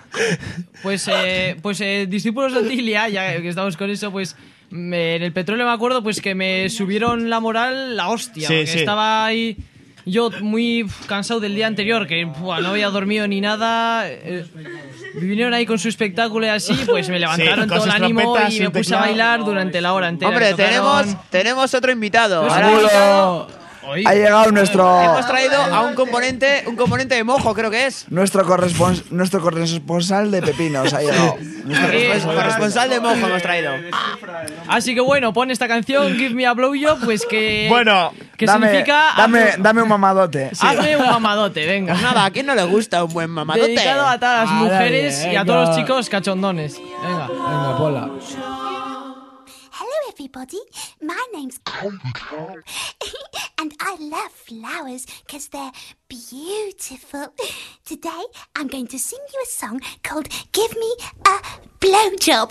Pues discípulos de Antilia, ya que estamos con eso, pues en el petróleo me acuerdo pues que me subieron la moral la hostia, Sí, porque sí. estaba ahí yo muy cansado del día anterior, que no había dormido ni nada. Vinieron ahí con su espectáculo y así, pues me levantaron Sí, con todo el sus ánimo trompetas, y me su puse a teclado. bailar durante la hora entera. Hombre, que tocaron. tenemos otro invitado. Pues Ahora el invitado- Oye, Ha llegado nuestro hemos traído a un componente de mojo, creo que es. nuestro corresponsal de pepinos. Ha llegado. Corresponsal de mojo hemos traído. Así que bueno, pon esta canción, Give Me a Blowjob, pues que... Bueno, que Dame, significa... dame un mamadote. Hazme un mamadote, venga. Pues nada, ¿a quién no le gusta un buen mamadote? Dedicado a todas las A mujeres nadie, y a venga. todos los chicos cachondones. Venga. Venga, ponla. Hello, everybody. My name's and I love flowers because they're beautiful. Today, I'm going to sing you a song called Give Me a Blowjob.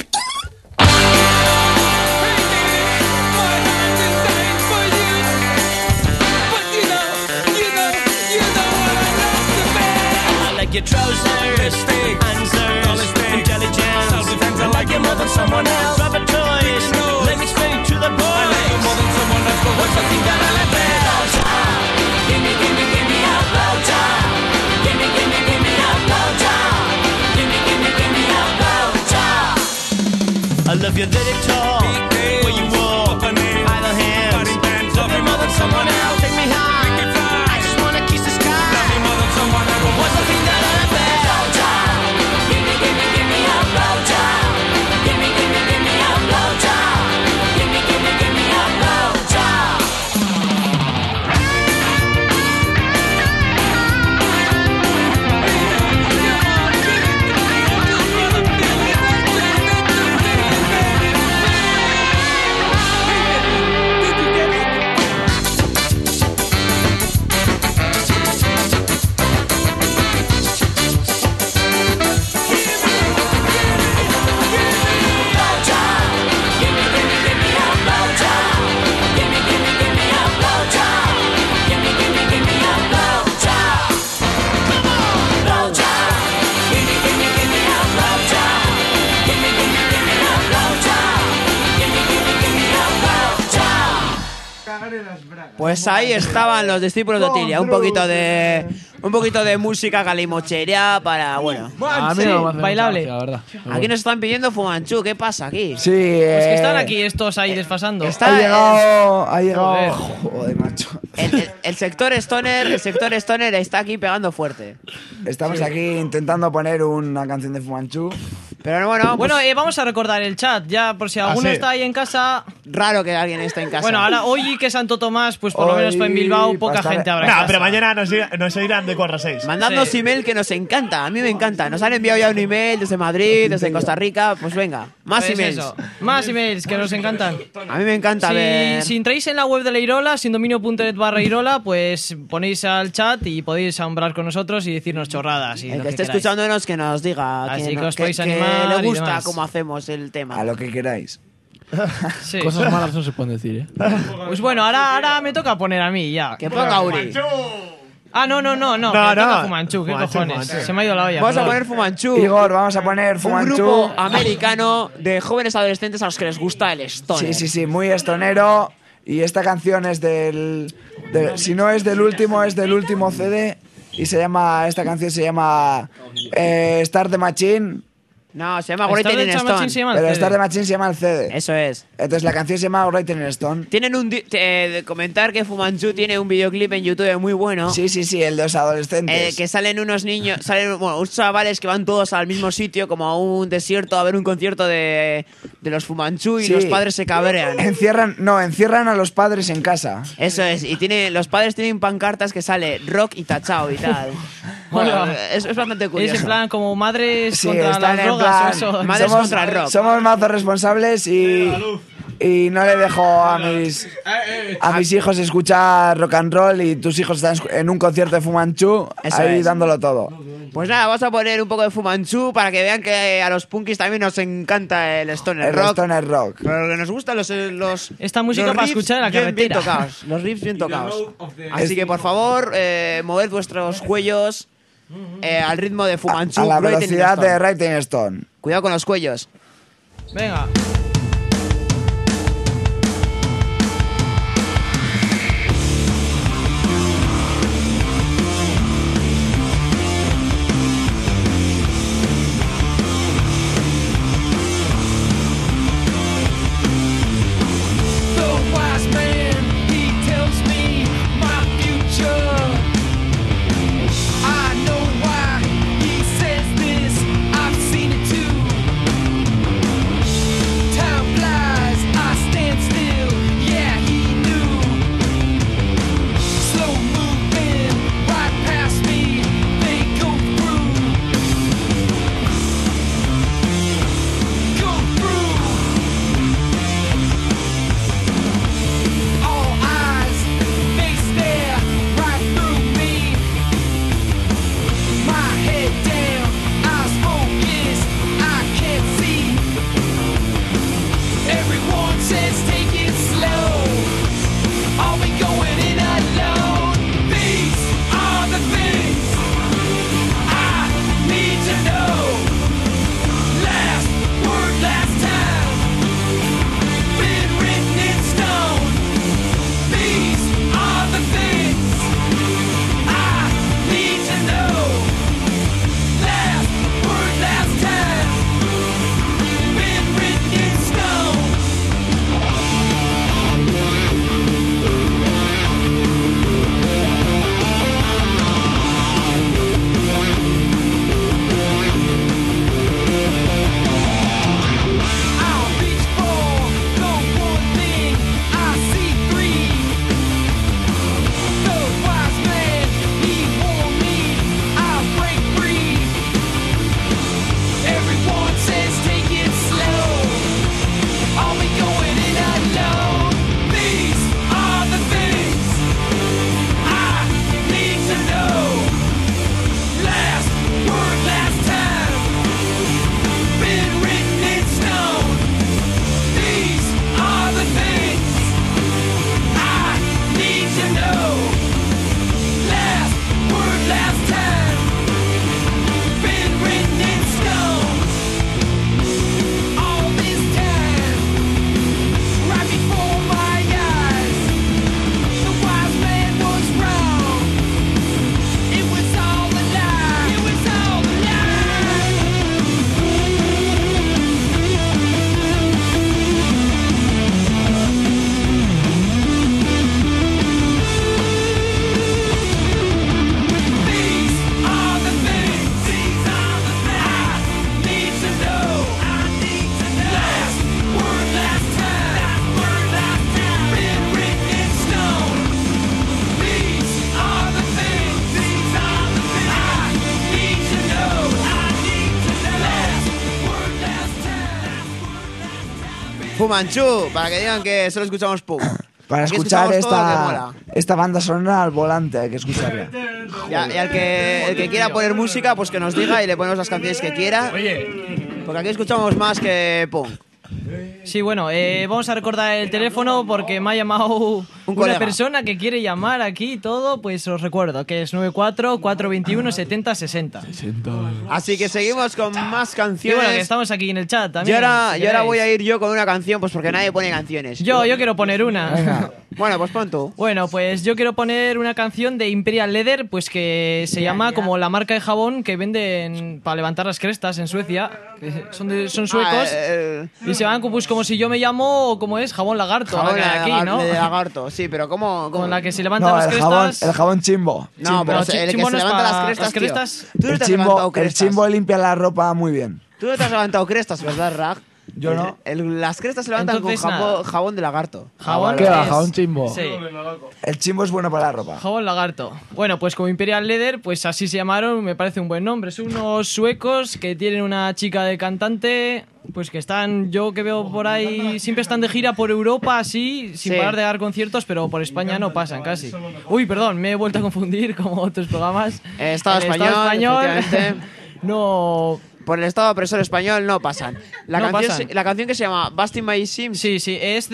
I like your trousers, answers, intelligence, self-defense. I like you more than someone else. Rubber toys, let me straight to the point. I like you more than someone else, but what's something that I like better? Give me a blowjob. Give me a blowjob. Give me a blowjob. I love your little talk, where you walk, idle hands. Love me more than someone else. Take me high. I just wanna kiss the sky. Love me more than someone else. What's the thing that I like better? Give me a blowjob. Give me a blowjob. Give me a blowjob. Pues ahí estaban los discípulos de Otilia, un poquito de música galimochería para, bueno. A mí no me hace bailable. mucha gracia, la verdad. Pero Aquí nos están pidiendo Fumanchu, ¿qué pasa aquí? Sí, Pues que están aquí estos ahí desfasando. Ha llegado. Joder. Joder, macho. El sector stoner está aquí pegando fuerte. Estamos aquí intentando poner una canción de Fumanchu. Pero bueno, Bueno, vamos a recordar el chat, ya por si alguno sí. está ahí en casa. raro que alguien esté en casa. Bueno, ahora hoy que Santo Tomás, pues por lo Hoy menos en Bilbao poca bastante- gente habrá. en No, casa. pero mañana nos irán de 4 a 6. mandadnos Sí. email que nos encanta, a mí me encanta. Nos han enviado ya un email desde Madrid, desde Costa Rica, pues venga, más Pues emails. eso, más emails que nos encantan. A mí me encanta ver. Si entráis en la web de la Irola, sindominio.net/Irola, pues ponéis al chat y podéis hablar con nosotros y decirnos chorradas. Y El lo que esté queráis. escuchándonos que nos diga Así que, que os podéis que animar le y gusta demás. cómo hacemos el tema. A lo que queráis. Sí. Cosas malas no se pueden decir, ¿eh? Pues bueno, ahora me toca poner a mí ya. Que ponga Uri. Ah, no, que No, toca no. Fumanchu, ¿qué Fumanchu, cojones? Fumanchu. Se me ha ido la olla. Vamos a perdón. poner Fumanchu. Igor, vamos a poner Un Fumanchu. grupo americano de jóvenes adolescentes a los que les gusta el stoner. Sí, muy estonero. Y esta canción es si no es del último, es del último CD. Y esta canción se llama Start the Machine. No, se llama Star Writing in Machine Stone. se llama el Pero CD. Start the Machine se llama el CD. Eso es. Entonces la canción se llama Writing in Stone. Tienen de comentar que Fumanchu tiene un videoclip en YouTube muy bueno. Sí, el de los adolescentes. Que salen unos niños, unos chavales que van todos al mismo sitio, como a un desierto, a ver un concierto de los Fumanchu y Sí. los padres se cabrean. Encierran a los padres en casa. Eso es, y los padres tienen pancartas que sale rock y tachao y tal. Bueno, Hola. es bastante Es curioso. en plan como madres Sí, contra están las en drogas plan, o eso. Madres contra el rock. Somos mazos responsables y no le dejo a mis hijos escuchar rock and roll y tus hijos están en un concierto de Fumanchu Eso ahí es. dándolo todo. Pues nada, vamos a poner un poco de Fumanchu para que vean que a los punkis también nos encanta el stoner El rock. stoner rock. Pero lo que nos gustan los Esta música los para riffs escuchar en la bien carretera. tocados, los riffs bien tocados. Así que por favor, moved vuestros cuellos al ritmo de Fumanchu. A la Writing in velocidad Stone. de Writing Stone. Cuidado con los cuellos. Venga. The wise man, he tells me my future. I know why he says this, I've seen it too. Fu Manchu, para que digan que solo escuchamos Pum. Para Aquí escuchar escuchamos todo lo que mola. esta banda sonora al volante hay que escucharla. Y el que quiera poner música, pues que nos diga y le ponemos las canciones que quiera. Porque aquí escuchamos más que Pum. Sí, bueno, vamos a recordar el teléfono porque me ha llamado una colega. persona que quiere llamar aquí y todo, pues os recuerdo que es 94-421-7060. Así que seguimos con más Y canciones. bueno, que estamos aquí en el chat Y también. ahora, si y ahora queréis. voy a ir yo con una canción, pues porque nadie pone canciones. Yo quiero poner una. Bueno, pues pon tú. Bueno, pues yo quiero poner una canción de Imperial Leather, pues que se llama como la marca de jabón que venden para levantar las crestas en Suecia. Que son suecos. Y se llaman pues como si yo me llamo, ¿cómo es? Jabón lagarto. Jabón la que hay aquí, ¿no? de lagarto, sí, pero ¿cómo? Con la que se levantan No, las crestas. el jabón chimbo. No, pero No, el que chimbo se no es levanta para las las crestas, crestas. tío. Tú no El te has levantado chimbo, el crestas. chimbo limpia la ropa muy bien. Tú no te has levantado crestas, ¿verdad, Rag? Yo no. Las crestas se levantan Entonces, con nada. jabón de lagarto. Jabón ¿Qué va? es- Jabón chimbo. Sí. El chimbo es bueno para la ropa. Jabón lagarto. Bueno, pues como Imperial Leather, pues así se llamaron, me parece un buen nombre. Son unos suecos que tienen una chica de cantante, pues que están, yo que veo por ahí, siempre están de gira por Europa así, sin Sí. parar de dar conciertos, pero por España no pasan casi. Uy, perdón, me he vuelto a confundir como otros programas. Estado El español, efectivamente. no... Por el estado opresor español no pasan. La, No canción, pasan. la canción que se llama Busting My Sims. Sí, sí, es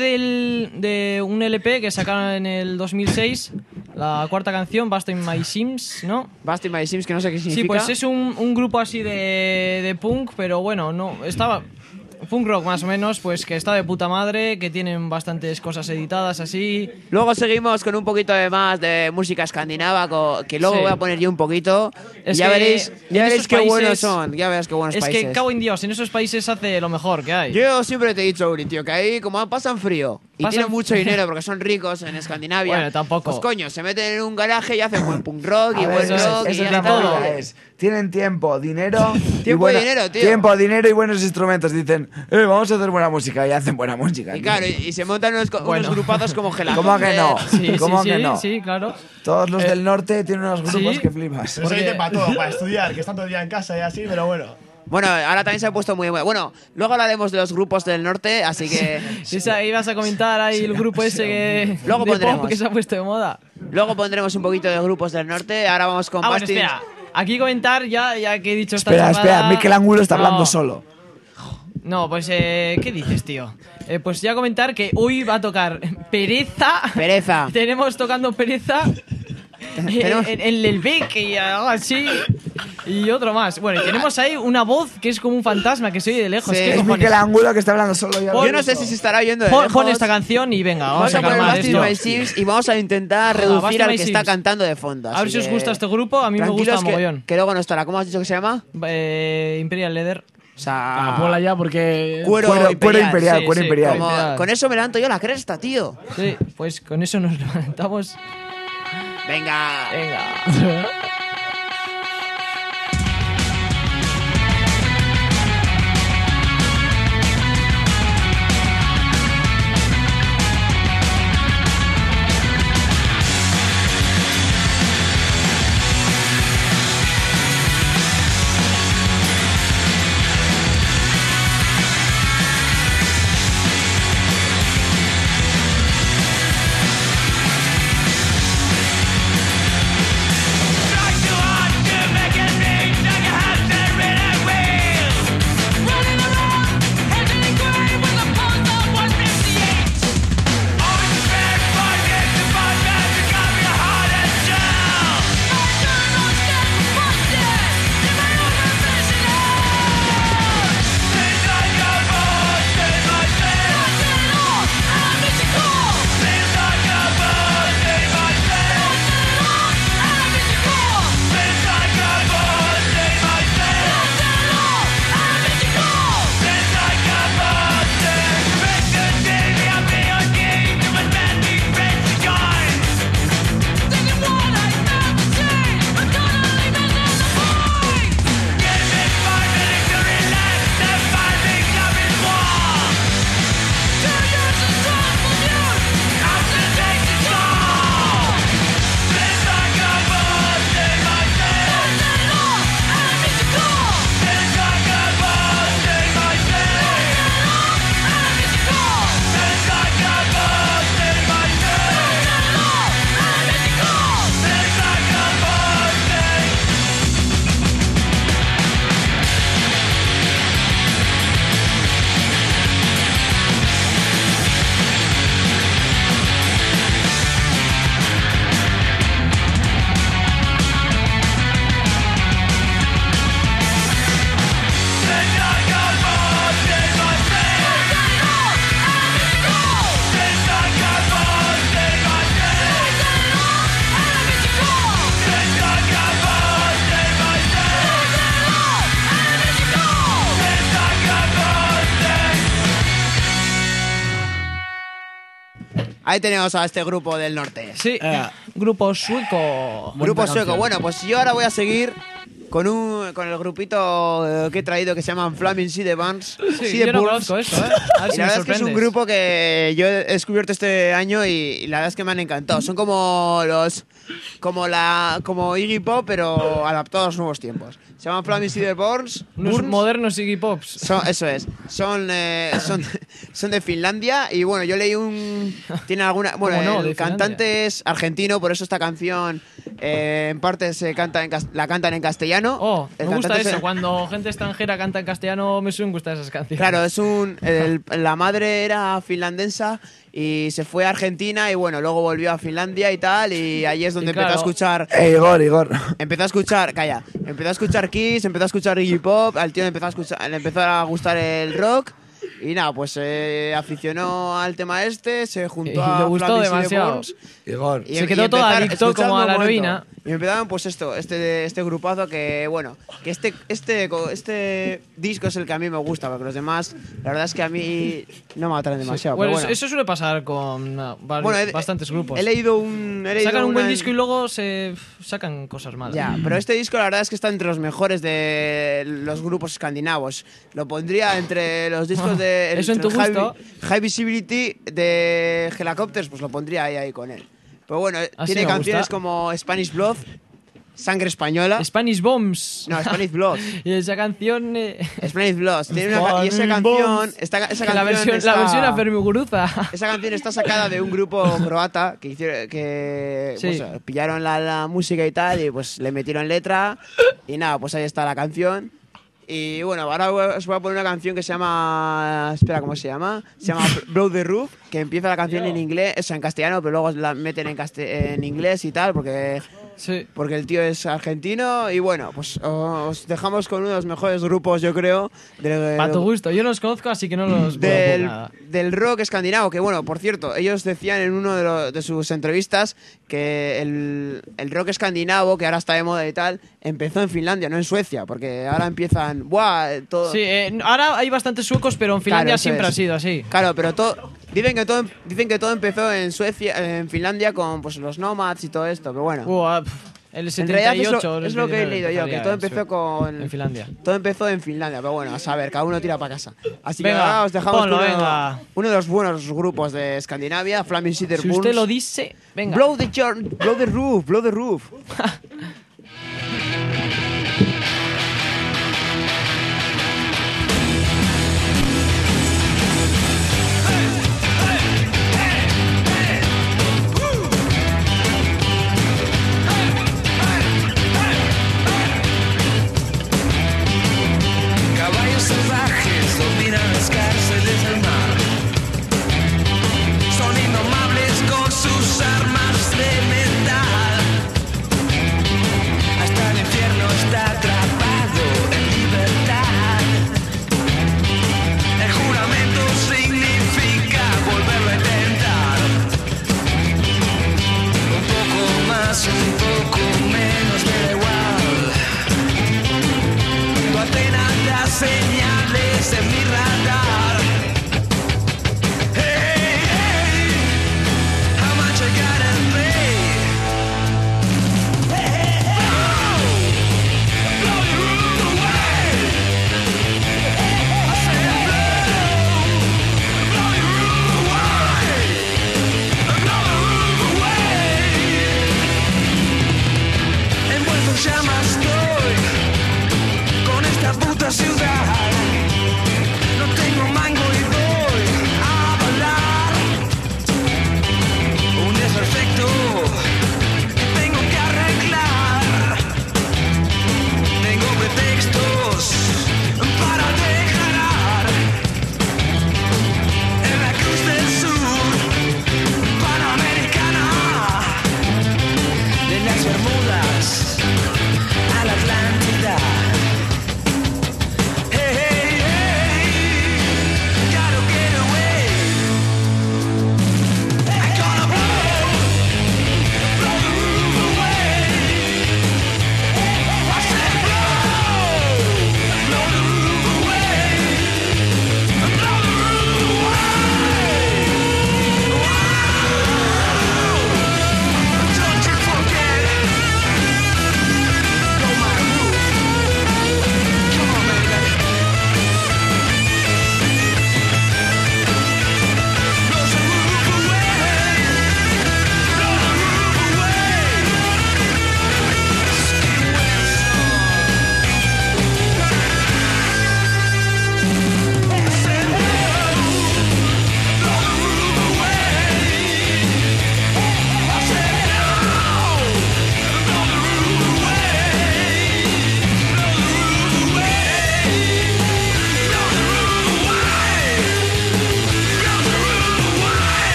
de un LP que sacaron en el 2006, la cuarta canción, Busting My Sims, ¿no? Busting My Sims, que no sé qué significa. Sí, pues es un grupo así de punk, pero bueno, no estaba punk rock más o menos, pues que está de puta madre, que tienen bastantes cosas editadas así. Luego seguimos con un poquito de más de música escandinava, que luego Sí. voy a poner yo un poquito. Es ya que veréis, en ya veréis esos qué países- buenos son. Ya verás qué buenos Es países. que, cago en Dios, en esos países hace lo mejor que hay. Yo siempre te he dicho, Uri, tío, que ahí como pasan frío y Pasan- tienen mucho dinero porque son ricos en Escandinavia. Bueno, tampoco. Pues coño, se meten en un garaje y hacen buen punk rock y A ver, buen eso rock es y de ya todo. está. Tienen tiempo, dinero Tiempo y dinero, tío. Tiempo, dinero y buenos instrumentos. Dicen, vamos a hacer buena música y hacen buena música. Y claro, y se montan unos Bueno. grupazos como Gelato. ¿Cómo que no? Sí, ¿Cómo sí, que sí, no? sí, claro. Todos los del norte tienen unos grupos sí. que flipas. Eso dicen para todo, para estudiar, que están todo el día en casa y así, pero bueno. Bueno, ahora también se ha puesto muy bueno. Bueno, luego hablaremos de los grupos del norte, así que Ibas a comentar ahí el grupo ese que, Luego de pondremos. pop que se ha puesto de moda. luego pondremos un poquito de grupos del norte. Ahora vamos con Bueno, Busting. espera. Aquí comentar, ya que he dicho esta Espera, chorrada- espera, Miquel Angulo está No. hablando solo. No, pues, ¿qué dices, tío? Pues ya comentar que hoy va a tocar Pereza. Pereza. Tenemos tocando Pereza. Tenemos- En el Beck y algo así. Y otro más. Bueno, y tenemos ahí una voz que es como un fantasma que se oye de lejos. Sí. ¿Qué Es cojones? Miquel Angulo que está hablando solo. Ya lo Yo he no sé visto. si se estará oyendo de Pon lejos. esta canción y venga, vamos Vamos a a poner calmar Busting esto. My Sims y vamos a intentar Busting reducir al My que está Sims. cantando de fondo. A ver así si os que gusta este grupo, a mí me gusta tranquilos mogollón. que luego no estará. ¿Cómo has dicho que se llama? Imperial Leather. O sea, Ponla ya porque... cuero, Cuero imperial, Sí, cuero sí, imperial. como- Como- con eso me levanto yo la cresta, tío. Sí, pues con eso nos levantamos. Venga. Venga. Shut Ahí tenemos a este grupo del norte. Sí, grupo sueco. Grupo sueco. Bueno, pues yo ahora voy a seguir con el grupito que he traído que se llaman Flaming Sea the Burns. Sí, yo no conozco eso, ¿eh? A ver Y si la me verdad es que es un sorprendes. grupo que yo he descubierto este año y la verdad es que me han encantado. Son como como Iggy Pop, pero adaptados a los nuevos tiempos. Se llaman Flaming Sea the Burns. Unos modernos Iggy Pops. Eso es. Son de Finlandia y bueno, yo leí tiene alguna. Bueno, ¿Cómo no? el De cantante Finlandia. es argentino, por eso esta canción en parte la cantan en castellano. Oh, El me gusta cantante eso. se- Cuando gente extranjera canta en castellano, me suelen gustar esas canciones. Claro, la madre era finlandesa y se fue a Argentina y bueno, luego volvió a Finlandia y tal y ahí es donde Y claro. empezó a escuchar. Igor. Empezó a escuchar Kiss, empezó a escuchar Iggy Pop, al tío le empezó a gustar el rock y nada, pues se aficionó al tema se juntó Y a le gustó Flaming Sea the demasiado. Burns. Igor. Se quedó todo adicto como a la heroína. Y empezaron pues este grupazo que bueno, que este disco es el que a mí me gusta, porque los demás, la verdad es que a mí no me atraen demasiado. Bueno, pero bueno. eso suele pasar con bastantes grupos. He leído Sacan un buen una- disco y luego se sacan cosas malas. Ya, pero este disco la verdad es que está entre los mejores de los grupos escandinavos. Lo pondría entre los discos de Eso en tu entre gusto. High Visibility de Helicopters, pues lo pondría ahí con él. Pero bueno, Así tiene me canciones gusta. como Spanish Blood, Sangre Española. Spanish Bombs. No, Spanish Blood. Y esa canción... Spanish Blood. Tiene y esa canción, esa la canción versión a Fermi Guruza. esa canción está sacada de un grupo croata que Sí. pues, pillaron la música y tal y pues le metieron letra y nada, pues ahí está la canción. Y bueno, ahora os voy a poner una canción que se llama... Espera, ¿cómo se llama? Se llama Blow the Roof, que empieza la canción en inglés, en castellano, pero luego la meten en inglés y tal, porque el tío es argentino. Y bueno, pues os dejamos con uno de los mejores grupos, yo creo. Para tu gusto. Yo no los conozco, así que no los voy a decir nada. Del rock escandinavo, que bueno, por cierto, ellos decían en uno de sus entrevistas que el rock escandinavo, que ahora está de moda y tal, empezó en Finlandia, no en Suecia, porque ahora empiezan... ¡Buah! Todo... Sí, ahora hay bastantes suecos, pero en Finlandia Claro, eso siempre es. ha sido así. Claro, pero dicen que todo empezó en Suecia, en Finlandia con pues los Nomads y todo esto, pero bueno. El En realidad 78 es lo que he 79 leído yo, que todo empezaría empezó en Finlandia. Todo empezó en Finlandia, pero bueno, a saber, cada uno tira para casa. Así que Venga, ahora os dejamos ponlo, con venga. uno de los buenos grupos de Escandinavia, Flaming Sea the Si Burns. usted lo dice, venga. Blow the roof, blow the roof. Caballos salvajes dominan las cárceles del mar. Son indomables con sus armas de metal. Hasta el infierno está atrapado en libertad. El juramento significa volverlo a intentar. Un poco más, un poco menos, me da igual. Tu antena da señales en mi radar. Hey, hey, how much I gotta pay? Blow the roof away. I said blow the roof away. Blow the roof away. Envuelto en llamas estoy con esta puta ciudad. No tengo mango y voy a bailar un desperfecto que tengo que arreglar. Tengo pretextos para dejar en la Cruz del Sur Panamericana, de las Bermudas a la Atlántida. Hey,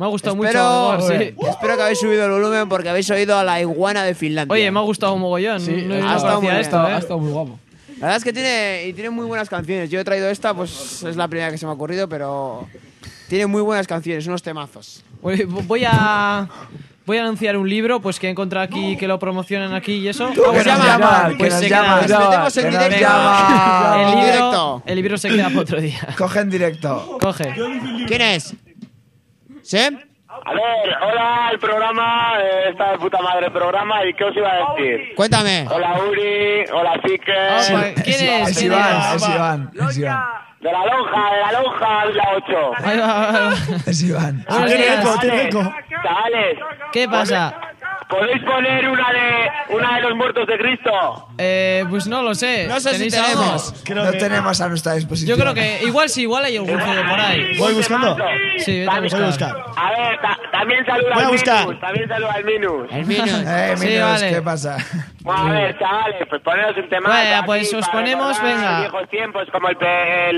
Me ha gustado Espero, mucho. Sí. espero que habéis subido el volumen porque habéis oído a la iguana de Finlandia. Oye, me ha gustado un mogollón. Sí, no ha estado muy conocía bien. esto, Ha estado muy guapo. La verdad es que tiene muy buenas canciones. Yo he traído esta, pues es la primera que se me ha ocurrido, pero tiene muy buenas canciones, unos temazos. Voy a anunciar un libro pues que he encontrado aquí, que lo promocionan aquí y eso. Que nos llaman, que nos llaman. Nos metemos en Que nos directo. llaman. El Directo. libro, el libro se queda para otro día. Coge en directo. Coge. ¿Quién es? ¿Sí? A ver, hola, el programa, está de puta madre el programa, ¿y qué os iba a decir? Cuéntame. Hola Uri, hola Pique. ¿Quién es? Es ¿Quién Iván, es? es Iván. Es Iván. De la lonja, de la 8. Ahí va, ahí va. Es Iván. Buenos Tiene días. eco, tiene eco. Chavales, ¿Qué pasa? ¿podéis poner una de los muertos de Cristo? Pues no lo sé. No sé si ¿Tenéis algo? tenemos. No tenemos a nuestra disposición. Yo creo que igual hay algún CD por ahí. Voy buscando. Sí, vete a Voy a buscar. buscar. A ver, también saluda Voy a al buscar. Minus, también saluda al Minus. El Minus. Sí, Minos, vale. ¿qué pasa? Bueno, a ver, chavales, pues poneros un tema. Vaya, pues os ponemos, venga. Viejos tiempos como el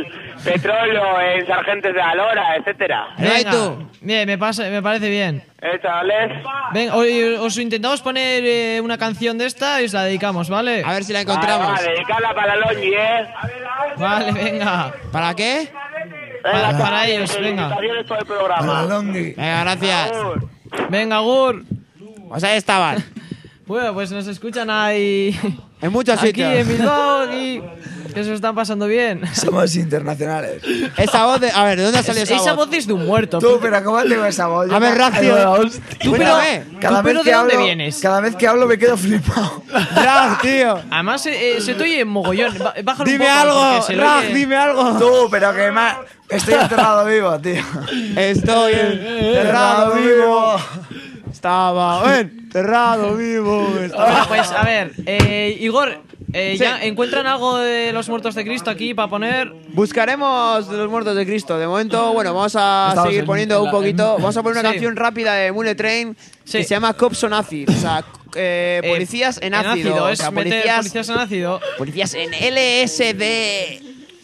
petróleo en Sargentes de Alora, etcétera. ¿Y Venga. tú? Bien, me parece bien. Chavales. Venga, os intentamos poner una canción de esta y os la dedicamos, ¿vale? A ver si la encontramos. Vale, dedicarla para Longi, Vale, venga. ¿Para qué? Para ellos, venga. Felicitaciones por el Para programa. Longi. Venga, gracias. Venga, Gur. Pues ahí estaban. Bueno, pues nos escuchan ahí. En muchos Aquí sitios. en Bilbao, aquí. Que se lo están pasando bien. Somos internacionales. Esa voz de... A ver, ¿de dónde ha salido Esa voz es de un muerto. Tú, pero ¿cómo tengo esa voz? A ver, Ragcio. Tú, Cuéntame. pero ¿de dónde vienes? Cada vez que hablo me quedo flipado. Rag, tío. Además, se te oye en mogollón. Bájalo un Dime poco, algo, porque se le Rag, oye- dime algo. Tú, pero que más... Estoy enterrado vivo, tío. Estoy enterrado vivo. Estaba enterrado vivo. Bueno, pues a ver, Igor, ¿ya encuentran algo de los muertos de Cristo aquí para poner? Buscaremos de los muertos de Cristo. De momento, bueno, vamos a Estamos seguir en- poniendo en un la- poquito. Vamos a poner una Sí. canción rápida de Mule Train Sí. que se llama Cops on Acid. O sea, policías en ácido. O es sea, meter policías, policías en ácido. policías en LSD.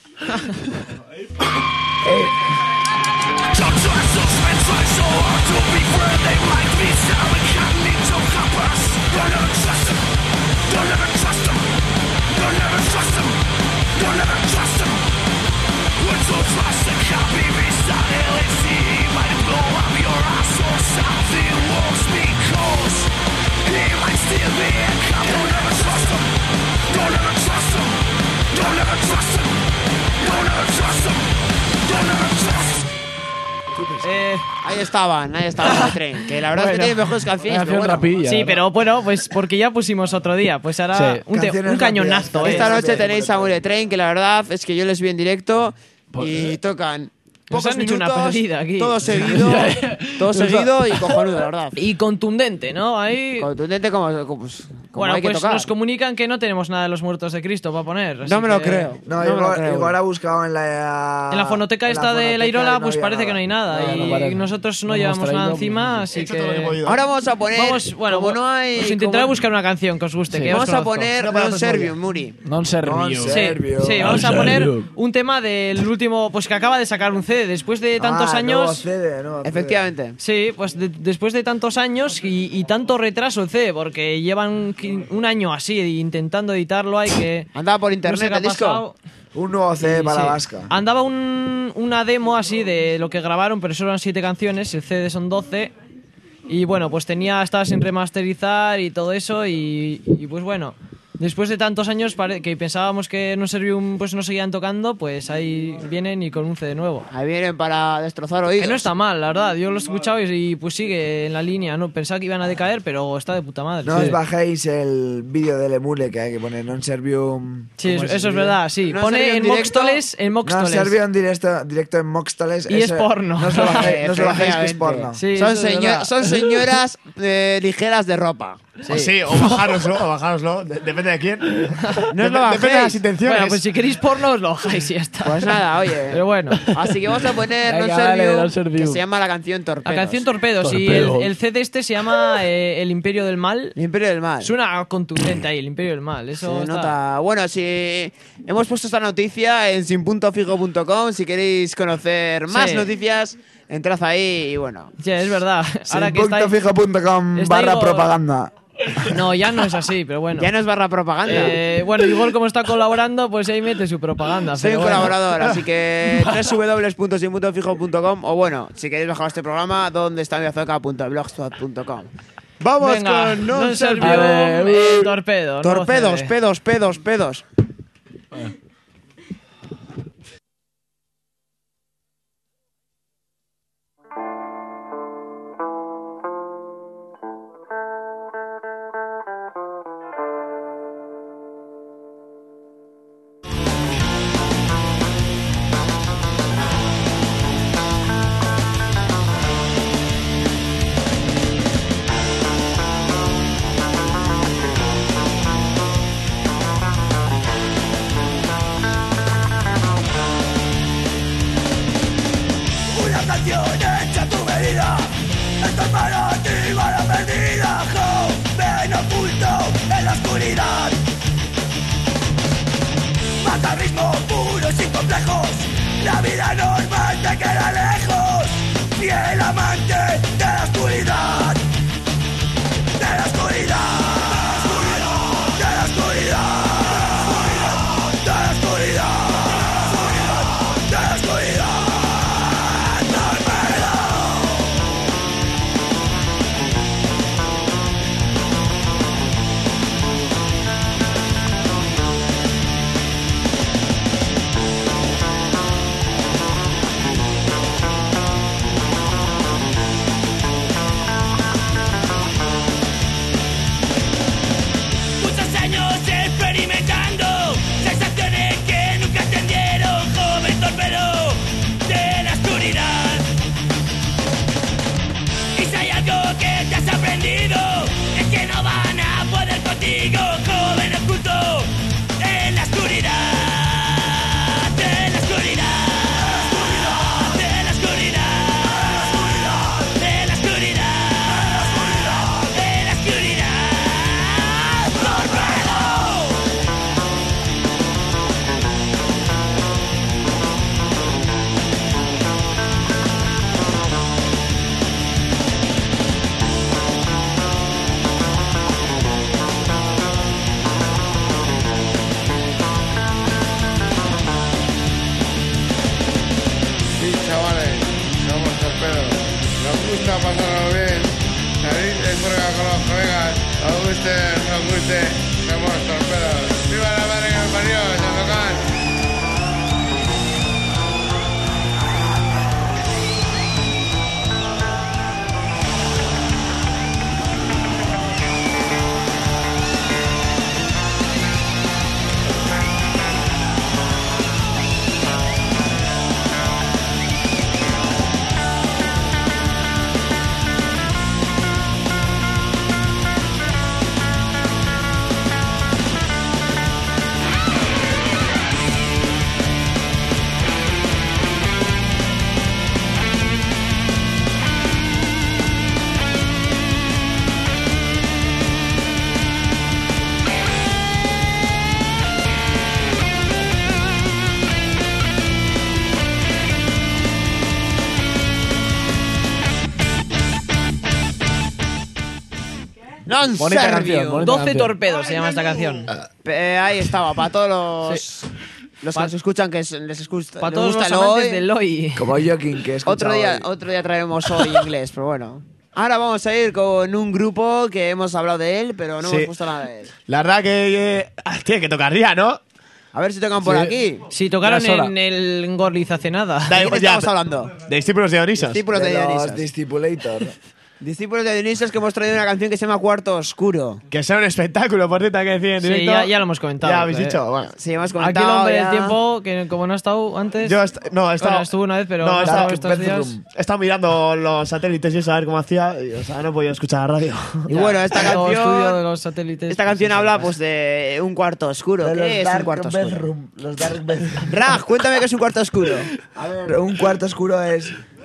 Ahí estaban Mule Train. Que la verdad es que Bueno. tiene mejores canciones. Canción Pero bueno. rapilla. Sí, ¿verdad? pero bueno, pues porque ya pusimos otro día. Pues ahora Sí. un Canciones cañonazo, rápidas. Esta ¿eh? noche tenéis a Mule Train, que la verdad es que yo les vi en directo Pues, y tocan. Nos Pocos han hecho una minutos, perdida aquí. Todo seguido, todo seguido y cojonudo, la verdad. Y contundente, ¿no? Ahí. Contundente como Bueno, hay que pues tocar. nos comunican que no tenemos nada de los muertos de Cristo para poner. así No me lo que- creo. No, me lo Igor, creo. Igor ha buscado en la... En la fonoteca esta de la Irola, pues parece que no hay nada. No, y parece. nosotros no No hemos llevamos nada traído, encima, pues, así He hecho todo lo que he que. podido. Ahora vamos a poner. Vamos, bueno, como no hay. os intentaré como- buscar una canción que os guste. Sí, que ya os vamos a conozco. poner No, para Non la Servium, Muri. Non serviu. Non Sí, Servio. sí, vamos a Non poner serviu. un tema del último, pues que acaba de sacar un CD después de tantos Nuevo años. CD, nuevo CD. Efectivamente. Sí, pues después de tantos años y tanto retraso el CD, porque llevan un año así intentando editarlo, hay que... Andaba por no sé internet qué ha el disco. pasado. Un nuevo CD Sí, para sí. la vasca. Andaba una demo así de lo que grabaron, pero solo eran 7 canciones, el CD son 12. Y bueno, pues estaba sin remasterizar y todo eso. Y pues bueno, después de tantos años que pensábamos que no Servium pues no seguían tocando, pues ahí vienen y con un CD nuevo. Ahí vienen para destrozar oídos. Que no está mal, la verdad. Yo lo he escuchado y pues sigue en la línea. No pensaba que iban a decaer, pero está de puta madre. No Sí. os bajéis el vídeo del Emule que hay que poner Non Servium. Sí, ¿cómo eso es vídeo? verdad, sí. No Pone Servium en directo. Móxtoles, en Non Móxtoles. Servium directo en Móxtoles. Y es porno. No os lo bajéis, no os lo bajéis que es Efectivamente. porno. Sí, son, eso es verdad. son señoras ligeras de ropa. Sí, o bajároslo. Depende de quién. No os lo Depende de bajéis. las intenciones. Bueno, pues si queréis porno, os lo bajáis y ya está. Pues nada, oye. Pero bueno. Así que vamos a poner Venga, Non vale, Servium, Non Servium. que se llama la canción Torpedos. La canción Torpedos y Torpedos. el CD este se llama El Imperio del Mal. El Imperio del Mal. Suena contundente ahí, El Imperio del Mal. Eso Se está- nota. Bueno, si hemos puesto esta noticia en sin.fijo.com, si queréis conocer más Sí. noticias, Entrad ahí y bueno. Sí, es verdad. Ahora que estáis... Sinpuntofijo.com está barra Igor- propaganda. No, ya no es así, pero bueno. Ya no es barra propaganda. Bueno, Igor como está colaborando, pues ahí mete su propaganda. Soy pero un bueno. colaborador, así que www.sinpuntofijo.com o bueno, si queréis bajar este programa, donde está miazoca.blogspot.com. Vamos Venga, con non serviu torpedo. Torpedos, no pedos. Una canción hecha a tu medida. Esto es para ti, bala perdida. Joven oculto en la oscuridad. Macarrismo puro y sin complejos. La vida normal te queda lejos. Fiel amante de la oscuridad. De la oscuridad. De la oscuridad. De la oscuridad. De la oscuridad. Muchos años experimentando sensaciones que nunca entendieron, joven torpedo de la oscuridad. Y si hay algo que te has aprendido, es que no van a poder contigo, joven oculto en la oscuridad. De la oscuridad. De la oscuridad. De la oscuridad. De la oscuridad. ¡Torpedo! Sí, chavales, somos torpedos. Nos gusta pasarlo bien, salir de juerga con los colegas, os guste, no os guste, somos torpedos. ¡Viva la madre que nos parió, Sandokan! Non Bonita canción, serviu. bonita 12 canción. torpedos se llama esta canción. Ahí estaba, para todos los que nos escuchan, que les gusta, Para les todos gusta los el amantes hoy. del hoy. Como Joaquín, que escucha Otro día traeremos hoy inglés, pero bueno. Ahora vamos a ir con un grupo que hemos hablado de él, pero no Sí. hemos puesto nada de él. La verdad que tiene que tocar ya, ¿no? A ver si tocan por Sí. aquí. Si tocaron Ya es hora. en el Gorliz hace nada. ¿De quién ya, estamos hablando? De discípulos de Dionisos. Discípulos de de los Dionisos. Discipulator. Discípulos de Dionisos, que hemos traído una canción que se llama Cuarto Oscuro. Que sea un espectáculo, por cierto, hay que decir en Sí, directo. ya lo hemos comentado. Ya habéis dicho, bueno. Sí, hemos Aquí el comentado hombre ya. del tiempo, que como no ha estado antes. Yo no, he estado, Bueno, estuvo una vez, pero no, no he ha estado, estado estos días. he estado mirando los satélites y eso, a ver cómo hacía. Y, o sea, no he podido escuchar la radio. Y bueno, esta Todo estudio de canción, los satélites. esta canción sí, habla sí. pues de un cuarto oscuro. De ¿Qué los es un Dark cuarto oscuro? Bedroom. Los Dark Bedroom. Raj, cuéntame qué es un cuarto oscuro. A ver, un cuarto oscuro es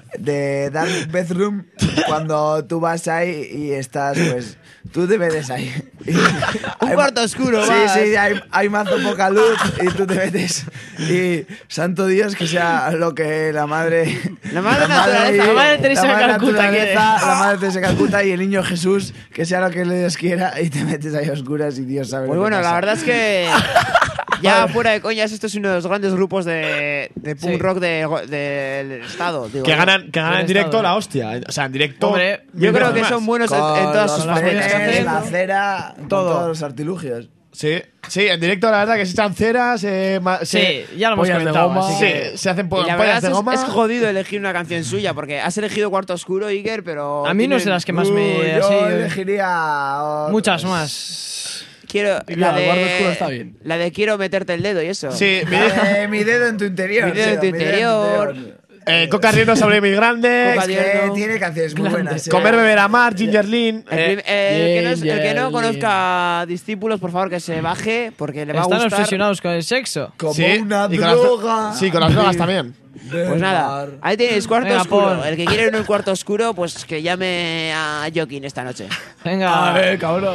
de Dark Bedroom, cuando tú vas ahí y estás, pues, tú te metes ahí. Un cuarto oscuro, sí, vas. Sí, hay mazo poca luz y tú te metes. Y santo Dios que sea lo que la madre... La madre Teresa de Calcuta quiere. La madre Teresa de Calcuta y el niño Jesús, que sea lo que Dios quiera, y te metes ahí a oscuras y Dios sabe Pues lo que bueno, pasa. la verdad es que ya fuera de coñas, esto es uno de los grandes grupos de punk rock del estado. Digo, Que ganan en directo estado, la hostia. O sea, en directo. Hombre, yo creo que más. son buenos en Con todas sus los facetas. penes, la cera, con Todo. todos los artilugios. Sí, en directo la verdad que se echan ceras, Sí, ya lo hemos pollas de comentado. goma. así que- se hacen Y la pollas verdad de goma. es jodido elegir una canción suya, porque has elegido Cuarto Oscuro, Iker, pero... A mí no es de las que más me... Yo así, elegiría... muchas más. Quiero, Y claro, el Cuarto Oscuro está bien. La de quiero meterte el dedo y eso. Sí, Mi dedo en tu interior. Mi dedo en tu sí, mi dedo interior. Coca riendo sobre mis grandes. Coca Es que Tierno. tiene canciones muy buenas. Comer, beber, amar, Gingerlin. El que no conozca Discípulos, por favor, que se baje, porque le va a Están gustar. obsesionados con el sexo. Como Sí, una y con las droga. Sí, con las drogas también. Pues nada, ahí tenéis Cuarto Venga, Oscuro. pon. El que quiere ir en un Cuarto Oscuro, pues que llame a Joaquín esta noche. Venga. Cabrón.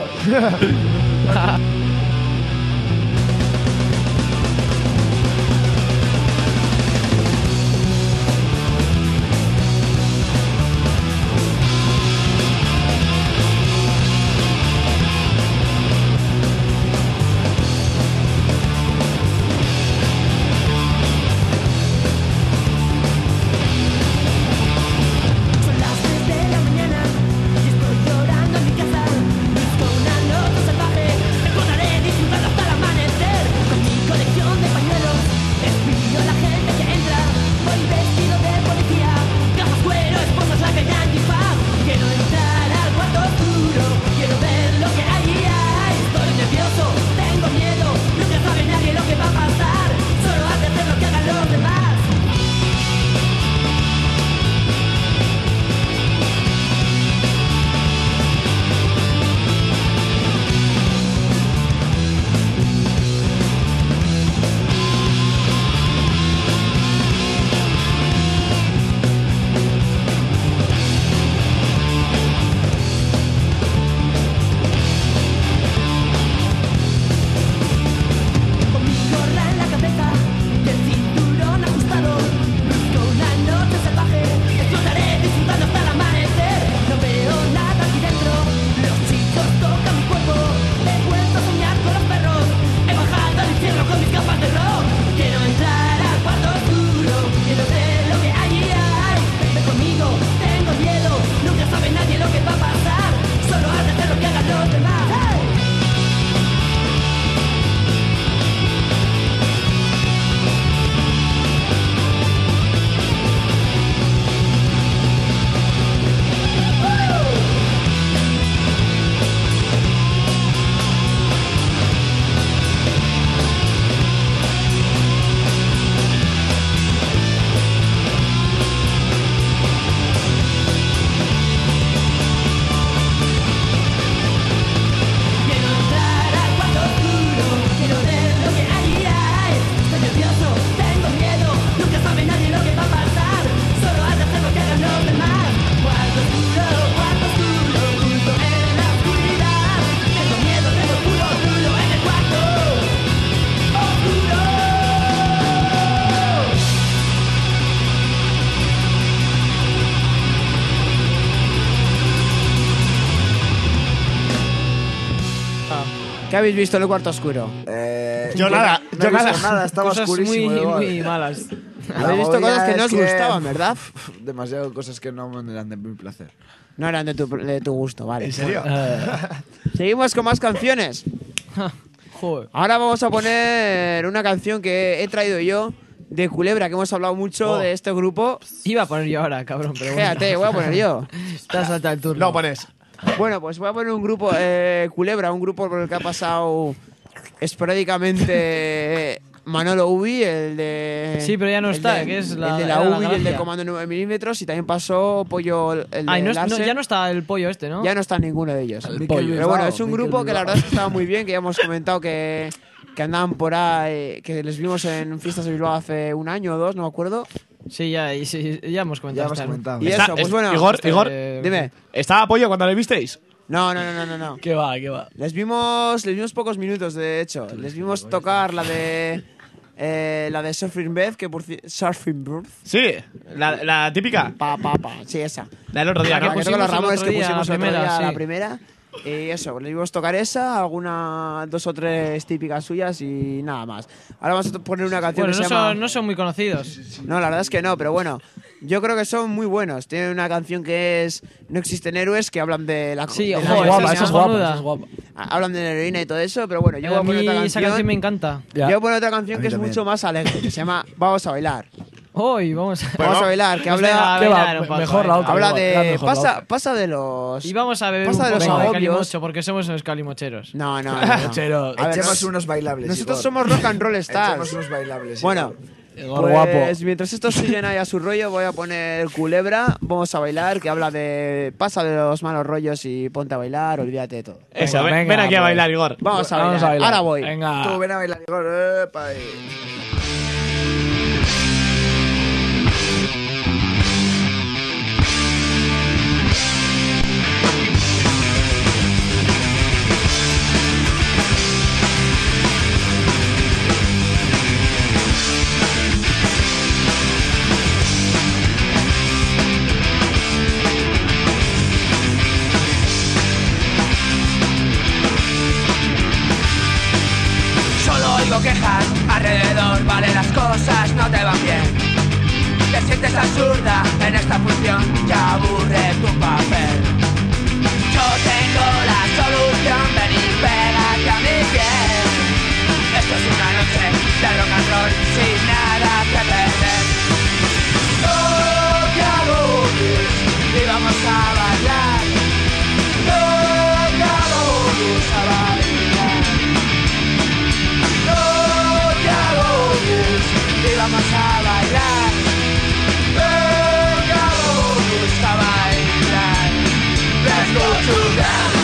Son las 3 de la mañana y estoy llorando en mi casa. Busco una nota salvaje, encontraré disfrutando hasta el amanecer. Con mi colección de pañuelos, espío a la gente que entra. Voy vestido de policía, gafas cuero, esposas, la caña antifaz. Quiero entrar al cuarto oscuro, quiero ver lo que allí hay. Estoy nervioso, tengo miedo, nunca sabe nadie lo que va a pasar. Solo has de hacer lo que hagan los demás. Con mi gorra en la cabeza y el cinturón ajustado, busco una noche salvaje, explotaré disfrutando hasta el amanecer. No veo nada aquí dentro, los chicos tocan mi cuerpo, he vuelto a soñar con los perros, he bajado al infierno con mis gafas de rock. Quiero entrar al cuarto oscuro, quiero ver lo que allí hay. Ven conmigo, tengo miedo, nunca sabe nadie lo que va a pasar, solo has de hacer lo que hagan los demás. ¡Hey! Quiero entrar al cuarto oscuro, quiero ver lo que allí hay. Estoy nervioso, tengo miedo, nunca sabe nadie lo que va a pasar. Solo has de hacer lo que hagan los demás. Cuarto oscuro, oculto en la oscuridad. Tengo miedo, tengo culo duro en el cuarto oscuro. ¿Qué habéis visto en el Cuarto Oscuro? Yo nada, No yo he visto nada. nada, estaba Cosas oscurísimo. muy, igual. muy malas. La Habéis visto movida cosas que no es os gustaban, ¿verdad? Demasiado cosas que no eran de mi placer. No eran de tu gusto, vale. ¿En serio? Seguimos con más canciones. Joder. Ahora vamos a poner una canción que he traído yo de Culebra, que hemos hablado mucho de este grupo. Iba a poner yo ahora, cabrón, pero bueno. Fíjate, voy a poner yo. Te has saltado el turno. No pones. Bueno, pues voy a poner un grupo, Culebra, un grupo por el que ha pasado esporádicamente Manolo Ubi, el de... Sí, pero ya no el está, de- que es el la- de era la la Ubi, el de gracia. Comando 9 milímetros, y también pasó Pollo, el de Ay, Larsen. ya no está el pollo este, ¿no? Ya no está ninguno de ellos. Miquel Pero Bilbao, bueno, es un Miquel grupo que la Bilbao. verdad es que estaba muy bien, que ya hemos comentado que andaban por ahí, que les vimos en fiestas de Bilbao hace un año o dos, no me acuerdo. Sí, ya hemos comentado. Y eso, pues bueno. Igor, dime. ¿Estaba Pollo cuando le visteis? No. ¿Qué va? Les vimos pocos minutos, de hecho. Les vimos tocar la de Surfing Beth, Surfing Birth. Sí, la típica. Sí, esa. La del otro día, La ¿no? que pusimos los Ramones, que pusimos la primera, la primera. Y eso, les vimos tocar esa, 2 o 3 típicas suyas y nada más. Ahora vamos a poner una canción que se llama... no son muy conocidos. No, la verdad es que no, pero bueno, yo creo que son muy buenos. Tienen una canción que es No existen héroes, que hablan de la... Sí, de ojo, la esa es guapa. Hablan de la heroína y todo eso, pero bueno, yo voy a A poner mí otra esa canción. canción me encanta. Yo voy a poner otra canción que es mucho más alegre, que se llama Vamos a bailar. Hoy vamos a bailar, que habla... Mejor la otra. Habla igual, de... mejor la otra. Pasa de los... Y vamos a beber pasa un de los poco de agobios. calimocho, porque somos unos calimocheros. No. Calimocheros. A ver, Echemos unos bailables. nosotros Igor. somos rock and roll stars. Echemos unos bailables. Bueno, Igor, pues guapo. mientras estos siguen ahí a su rollo, voy a poner Culebra, Vamos a bailar, que habla de pasa de los malos rollos y ponte a bailar, olvídate de todo. Eso, ven venga, aquí a pues. bailar, Igor. Vamos a bailar. Ahora voy. Venga. Tú ven a bailar, Igor. Epa, ahí. Solo oigo quejas alrededor, vale, las cosas no te van bien. Te sientes absurda en esta función, ya aburre tu papel. Yo tengo la solución, ven y pégate a mi piel. Esto es una noche de rock and roll sin nada que perder. No te agobies y vamos a bailar. No te agobies a bailar. No te agobies y vamos a bailar. No te agobies a bailar. Let's go to dance.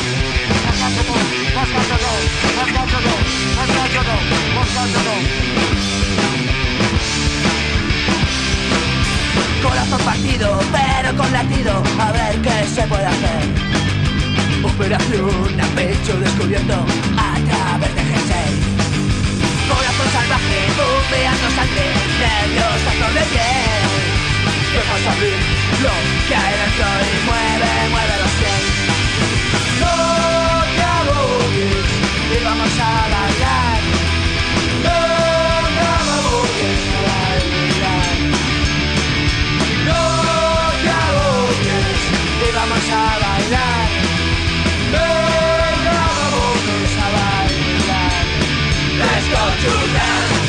Corazón partido, pero con latido, a ver qué se puede hacer. Operación a pecho descubierto a través de G6. Corazón salvaje, bombeando sangre, nervios a flor de piel. Dejas abrir lo que hay dentro y mueve los pies. No te agobies y vamos a bailar. No te agobies a bailar. No te agobies y vamos a bailar. No te agobies a bailar. Let's go to dance.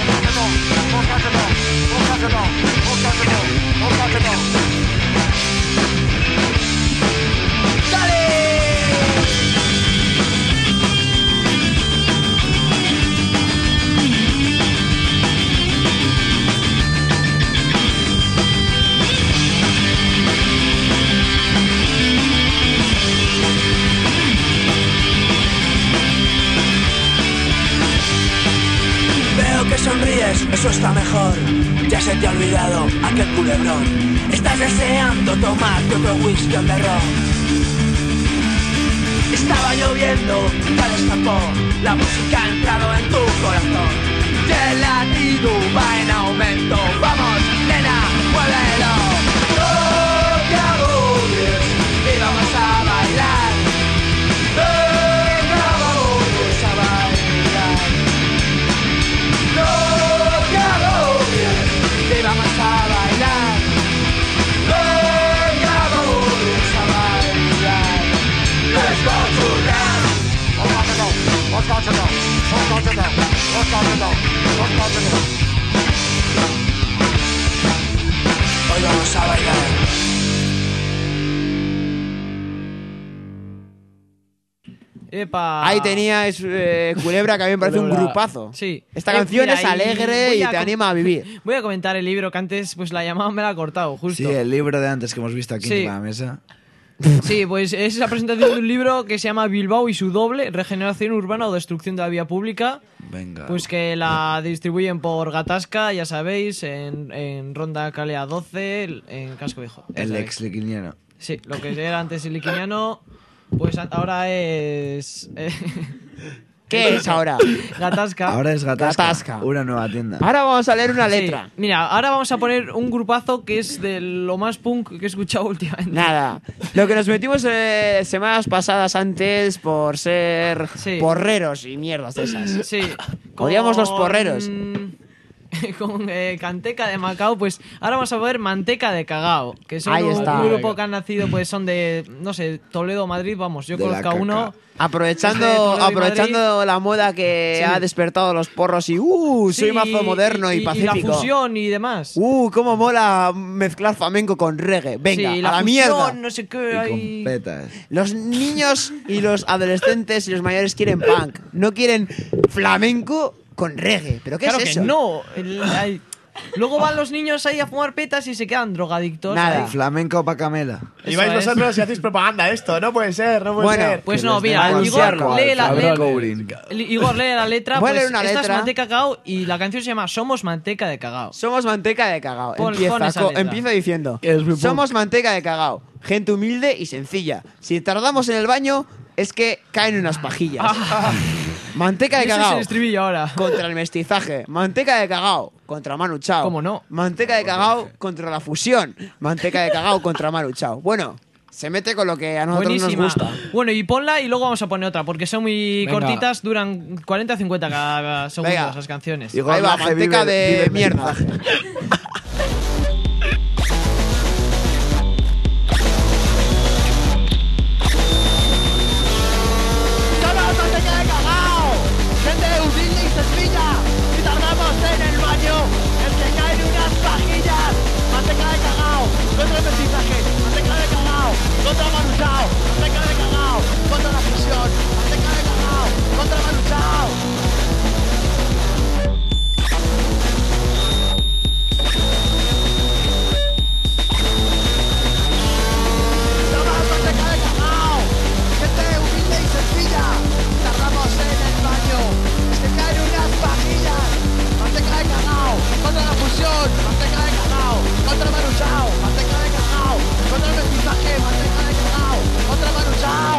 Veo que sonríes, eso está mejor. Ya se te ha olvidado aquel culebrón. Estás deseando tomarte otro whisky on the rock. Estaba lloviendo, tal escapó. La música ha entrado en tu corazón. Y el latido va en aumento. Vamos, nena, muévelo. No te agobies y vamos a bailar. Venga, vamos a bailar. No te agobies y vamos a bailar. Venga, vamos a bailar. Let's go to dance. Hoy vamos a bailar. Epa. Ahí teníais Culebra, que a mí me parece un grupazo. Sí. Esta canción mira, es alegre voy y a te anima a vivir. Voy a comentar el libro que antes pues la llamada me la ha cortado, justo. Sí, el libro de antes que hemos visto aquí Sí. encima de la mesa. Sí, pues es la presentación de un libro que se llama Bilbao y su doble, regeneración urbana o destrucción de la vía pública. Venga. Pues que la distribuyen por Gatasca, ya sabéis, en Ronda Calea 12, en Casco Viejo. El ex liquiniano. Sí, lo que era antes el liquiniano, pues ahora es... ¿Qué es ahora? Gatasca. Ahora es Gatasca. Gatasca. Una nueva tienda. Ahora vamos a leer una Sí. letra. Mira, ahora vamos a poner un grupazo que es de lo más punk que he escuchado últimamente. Nada. Lo que nos metimos semanas pasadas antes por ser porreros y mierdas de esas. Sí. Odiamos los porreros. Con Canteca de Macao, pues ahora vamos a ver Manteca de Cagao, que son Ahí un está. grupo que han nacido, pues son de, no sé, Toledo, Madrid, vamos, yo De la conozco a caca. uno. Aprovechando, De Toledo y aprovechando la moda que Sí. ha despertado los porros y soy Sí, mazo moderno y y pacífico. la fusión y demás. Cómo mola mezclar flamenco con reggae. Venga, Sí, a la fusión, mierda. no sé qué, hay... Los niños y los adolescentes y los mayores quieren punk. No quieren flamenco con reggae. ¿Pero qué Claro es que eso? no. Luego van los niños ahí a fumar petas y se quedan drogadictos. ahí. Flamenco pa' Camela. Y vais Eso es. vosotros y hacéis propaganda de esto. No puede ser, no puede Bueno, ser. Pues no, mira, Igor, lee la letra. Voy a Pues leer una esta es letra. Manteca de Cagao y la canción se llama Somos Manteca de Cagao. Somos manteca de cagao. Pon esa letra. Empieza diciendo: Que es muy somos manteca de cagao. Gente humilde y sencilla. Si tardamos en el baño, es que caen unas pajillas. Manteca de Ese es cagao. el estribillo ahora. Contra el mestizaje. Manteca de cagao contra Manu Chao. ¿Cómo no? Manteca de cagao contra la fusión. Manteca de cagao contra Manu Chao. Bueno, se mete con lo que a nosotros Buenísima. nos gusta. Bueno, y ponla y luego vamos a poner otra, porque son muy Venga. cortitas, duran 40-50 cada segundo Venga. las canciones. Ahí va, manteca de mierda. Somos manteca de cagao, gente humilde y sencilla. Si tardamos en el baño, es que caen unas pajillas. Manteca de cagao, contra el mestizaje. Manteca de cagao, contra Manu Chao. Manteca de cagao, contra la fusión. Manteca de cagao, contra Manu Chao. Somos manteca de cagao, gente humilde y sencilla. Tardamos en el baño, es que caen unas pajillas. Manteca de cagao, contra la fusión. Manteca de cagao, contra Manu Chao. Manteca de cagao, contra el mestizaje. Manteca de cagao, contra Manu Chao.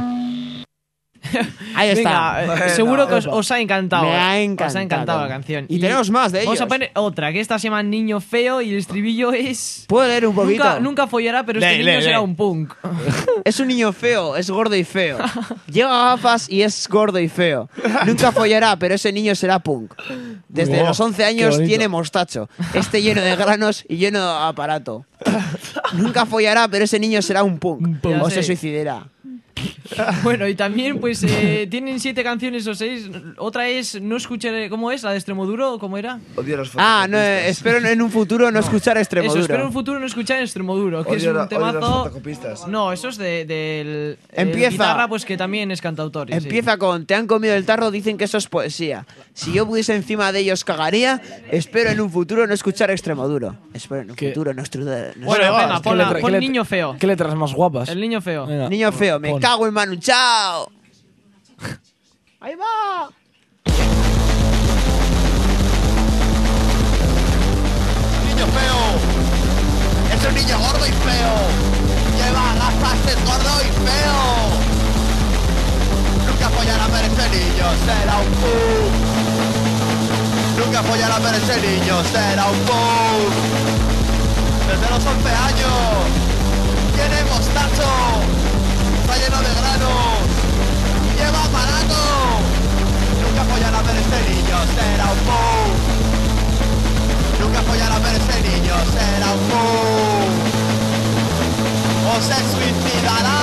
Ahí está. Venga, seguro que os ha encantado. Me ha Os ha encantado la canción. Y tenemos más de Vamos ellos. a poner otra, que esta se llama Niño Feo y el estribillo es... ¿Puedo leer un poquito? Nunca follará, pero este niño será un punk. Es un niño feo, es gordo y feo. Lleva gafas y es gordo y feo. Nunca follará, pero ese niño será punk. Desde Oh, los 11 qué años bonito. tiene mostacho. Este lleno de granos y lleno de aparato. Nunca follará, pero ese niño será un punk. Ya O sé. se suicidará. Bueno, y también pues tienen 7 canciones o 6. Otra es No escucharé... ¿Cómo es? ¿La de Extremoduro? ¿Cómo era? Odio los Ah, no, espero en un futuro no escuchar Eso, Extremoduro. espero en un futuro no escuchar Extremoduro, que Odio es odio un los temazo... fotocopistas. No, eso es del... Empieza. guitarra, pues que también es cantautor. sí. Empieza con: te han comido el tarro, dicen que eso es poesía. Si yo pudiese encima de ellos cagaría. Espero en un futuro no escuchar Extremoduro. Espero en un futuro no escuchar. Bueno, venga, pon Niño Feo. ¿Qué letras más guapas? El Niño Feo. Venga, Niño feo, me pon. cago en Manu Chao. Ahí va. Niño feo, es un niño gordo y feo. Lleva gafas, es gordo y feo. Nunca follará, pero ese niño será un punk. Nunca follará, pero ese niño será un punk. Desde los 11 años tiene mostacho, está lleno de granos, lleva aparato. Nunca follará, pero ese niño será un punk. Nunca follará, pero ese niño será un punk. O se suicidará.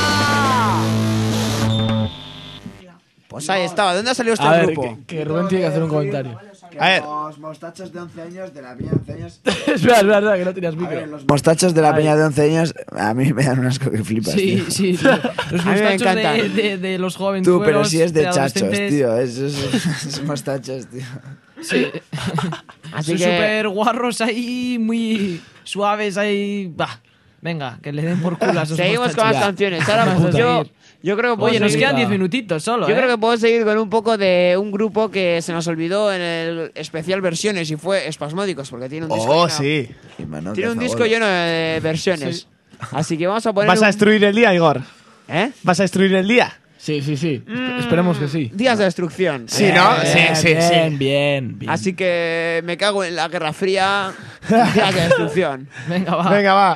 Pues ahí estaba. ¿Dónde ha salido este A ver, grupo? que Rubén tiene que hacer un comentario. A ver. Los mostachos de 11 años, de la peña de 11 años. espera, que no tenías micro. Los mostachos de la peña de 11 años, a mí me dan un asco que flipas. Sí, tío. sí. Los A mí me mostachos encantan. de los jóvenes. Tú, pero si es de chachos, adolescentes. tío. Es mostachos, tío. Sí. Así Son que- súper guarros ahí, muy suaves ahí. Bah. Venga, que le den por culo a esos Seguimos con las canciones. Ahora pues yo creo que puedo Oye, nos seguir- quedan 10 minutitos solo, Yo creo que puedo seguir con un poco de un grupo que se nos olvidó en el especial versiones y fue Espasmódicos, porque tiene un disco. Oh, lleno- sí. Tiene un disco lleno de versiones. Así que vamos a poner. ¿Vas a destruir el día, Igor? ¿Eh? ¿Vas a destruir el día? Sí. Esperemos que sí. Días de destrucción. Sí, ¿no? Sí. Bien. Así que me cago en la Guerra Fría. Días de destrucción. Venga, va. Venga, va.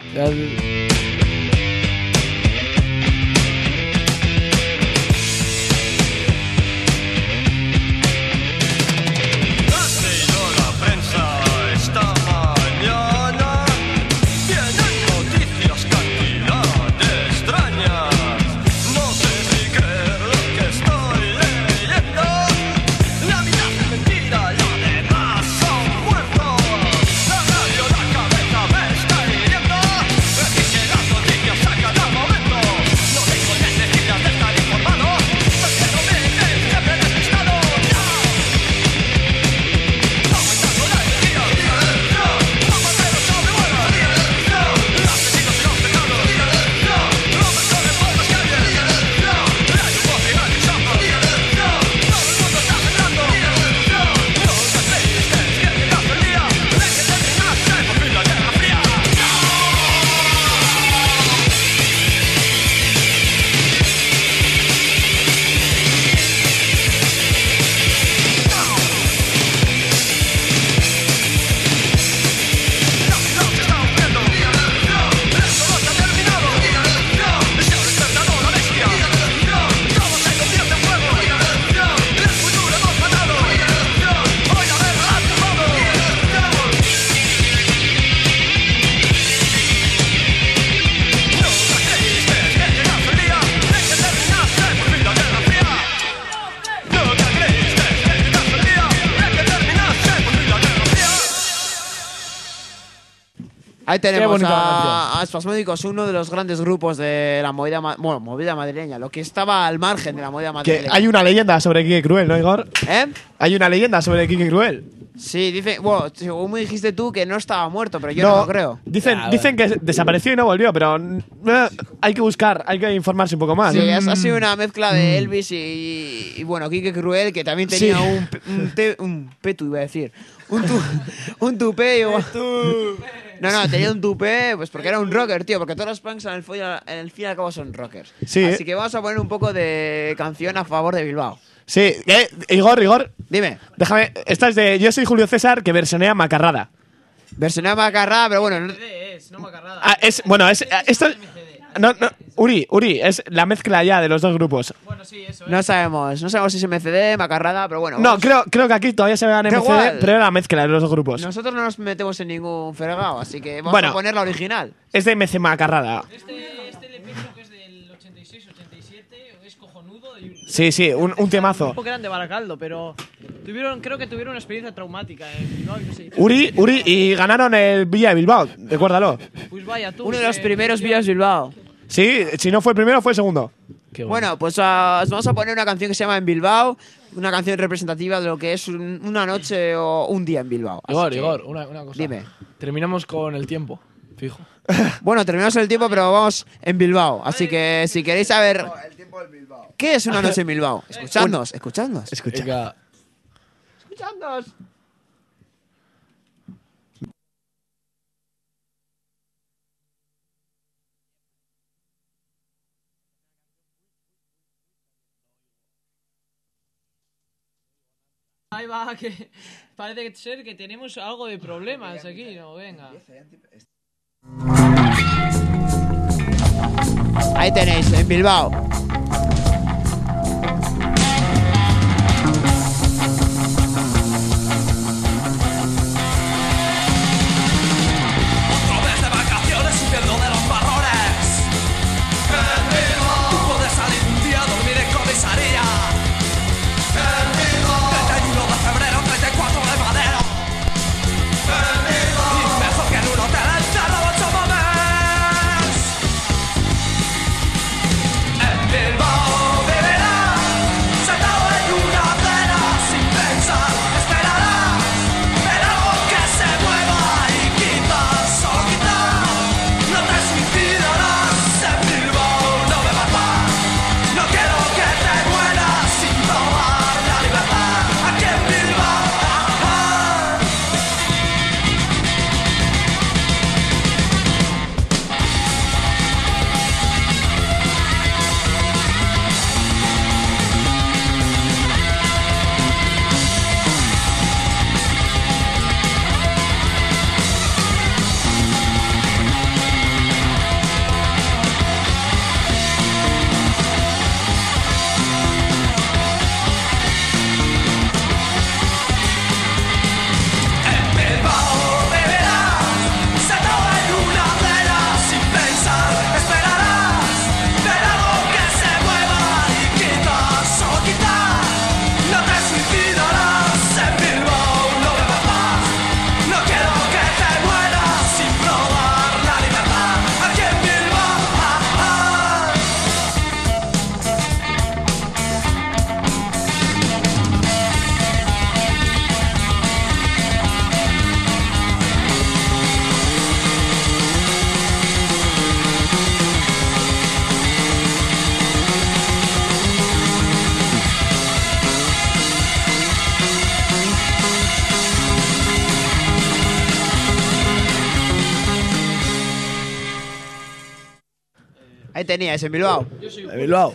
¿Has leído la prensa esta mañana? Vienen noticias cantidad extrañas. No sé si creer lo que estoy leyendo. La mitad es mentira, lo demás son muertos. La radio, la cabeza me está hiriendo. Es que las noticias sacan al momento. No tengo necesidad de estar informado. Porque no me ven siempre despistado. Ahí Qué tenemos bonita a Espasmódicos, uno de los grandes grupos de la movida, movida madrileña, lo que estaba al margen de la movida Que madrileña. hay una leyenda sobre Quique Cruel, ¿no, Igor? ¿Eh? Hay una leyenda sobre Quique Cruel. Sí, dice, bueno, según me dijiste tú que no estaba muerto, pero yo no lo creo. Dicen que desapareció y no volvió, pero hay que buscar, hay que informarse un poco más. Sí, ha sido una mezcla de Elvis y bueno, Quique Cruel, que también tenía Sí. un petu, iba a decir. Un tupé. No, tenía un tupé, pues porque era un rocker, tío, porque todos los punks en el fin y al cabo son rockers. Sí. Así que vamos a poner un poco de canción a favor de Bilbao. Sí, Igor, dime. Déjame, esta es de Yo soy Julio César, que versionea Macarrada. Versionea Macarrada, pero bueno. Uri, es la mezcla ya de los dos grupos. No sabemos si es MCD, Macarrada, pero bueno. No, creo que aquí todavía se vean Da MCD, igual. pero era la mezcla de los dos grupos. Nosotros no nos metemos en ningún fregado, así que vamos Bueno. a poner la original. Es de MC Macarrada. Este le pienso que es del 86-87, es cojonudo. Sí, un temazo. Porque eran de Baracaldo, pero creo que tuvieron una experiencia traumática en Bilbao, no sé. Uri, y ganaron el Villa de Bilbao, recuérdalo. Pues vaya tú. Uno de los primeros Villas Bilbao. Sí, si no fue el primero, fue el segundo. Bueno, pues os vamos a poner una canción que se llama En Bilbao, una canción representativa de lo que es una noche o un día en Bilbao. Así que- Igor, una cosa. Dime. Terminamos con el tiempo, fijo. Bueno, terminamos el tiempo, pero vamos en Bilbao. Así que si queréis saber qué es una noche en Bilbao, escuchadnos. Venga. Escuchadnos. Ahí va, que parece ser que tenemos algo de problemas aquí, ¿no? Venga. Ahí tenéis, en Bilbao. Otro mes de vacaciones huyendo de los marrones. Tú puedes salir un día a dormir en comisaría. 31 de febrero, 34 de madero. Y mejor que en un hotel encerrado 8 meses. En Bilbao. Ahí teníais, en Bilbao. De Bilbao.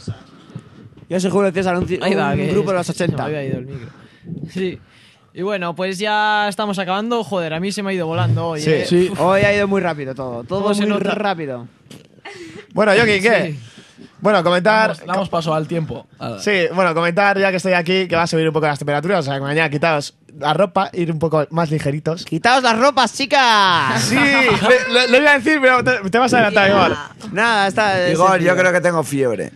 Yo soy Julio César, un grupo de los 80. Se me había ido el micro. Sí. Y bueno, pues ya estamos acabando. Joder, a mí se me ha ido volando hoy. Sí. Hoy ha ido muy rápido todo. Todo muy rápido. Bueno, Yoki, ¿qué? Sí. Bueno, comentar. Damos paso al tiempo. Sí, bueno, comentar ya que estoy aquí que va a subir un poco las temperaturas. O sea, que mañana quitaos la ropa, ir un poco más ligeritos. ¡Quitaos las ropas, chicas! Sí, lo iba a decir, pero te vas a adelantar, Igor. Nada, está. Igor, yo creo que tengo fiebre.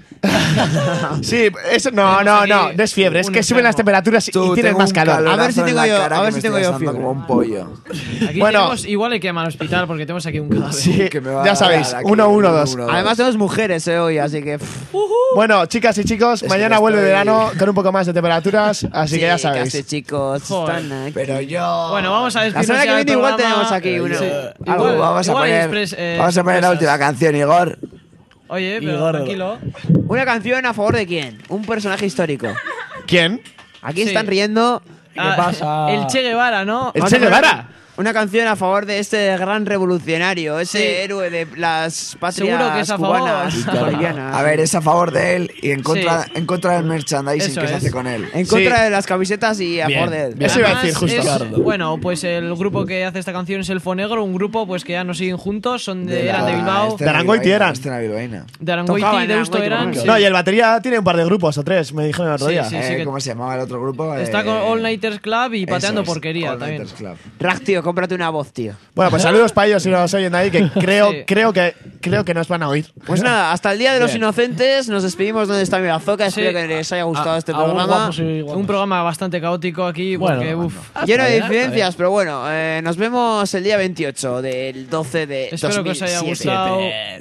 Sí, eso no es fiebre, es que suben las temperaturas y tienes más calor. A ver si tengo yo fiebre. Como un pollo. Aquí Bueno. tenemos, igual hay que llamar al hospital porque tenemos aquí un cadáver. Sí, Que me va ya a sabéis, dar aquí 112. Además, tenemos mujeres hoy, así que. Bueno, chicas y chicos, mañana vuelve verano con un poco más de temperaturas, así que ya sabéis. Casi, chicos. Joder. Están aquí. Pero yo. Bueno, vamos a La despedirnos semana que ya del viene igual programa. tenemos aquí uno. Algo, vamos a poner la última canción, Igor. Oye, pero Igor. tranquilo. Una canción a favor de quién? Un personaje histórico. ¿Quién? Aquí Sí. están riendo. ¿Qué pasa? El Che Guevara, ¿no? ¿El Che Guevara? Una canción a favor de este gran revolucionario, ese Sí. héroe de las patrias Seguro que es a favor. cubanas y bolivianas. A ver, es a favor de él y en contra del merchandising Eso que se es. hace con él. En contra de las camisetas y a favor de él. Eso iba a Además, decir justo. bueno, pues el grupo que hace esta canción es Elfo Negro, un grupo pues que ya no siguen juntos, eran de Bilbao, De Arangoiti eran. Escena bilbaína. de Arangoiti Tocaban y en Deusto Arangoiti, eran. por sí. No, y el batería tiene un par de grupos o tres, me dijeron el otro Sí, día. sí. que- ¿Cómo se llamaba el otro grupo? Está con All Nighters Club y Eso Pateando es, Porquería All también. Nighters Club. Rack, tío, cómprate una voz, tío. Bueno, pues saludos para ellos si nos oyen ahí, que creo, Sí. creo que nos van a oír. Pues nada, hasta el Día de los Bien. Inocentes. Nos despedimos donde está mi bazooka. Sí. Espero que les haya gustado este Algún programa. guapo sí, guapo. Un programa bastante caótico aquí Bueno, porque bueno. uff. Lleno de Está bien, incidencias, pero bueno, nos vemos el día 28 del 12 de Espero que os haya 2007. gustado.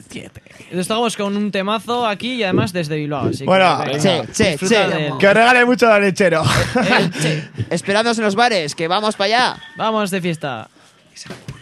Estamos con un temazo aquí y además desde Bilbao. Así que, Bueno, venga, che, disfruta che. de él. Que os regale mucho al lechero. Esperadnos en los bares, que vamos para allá. Vamos de fiesta.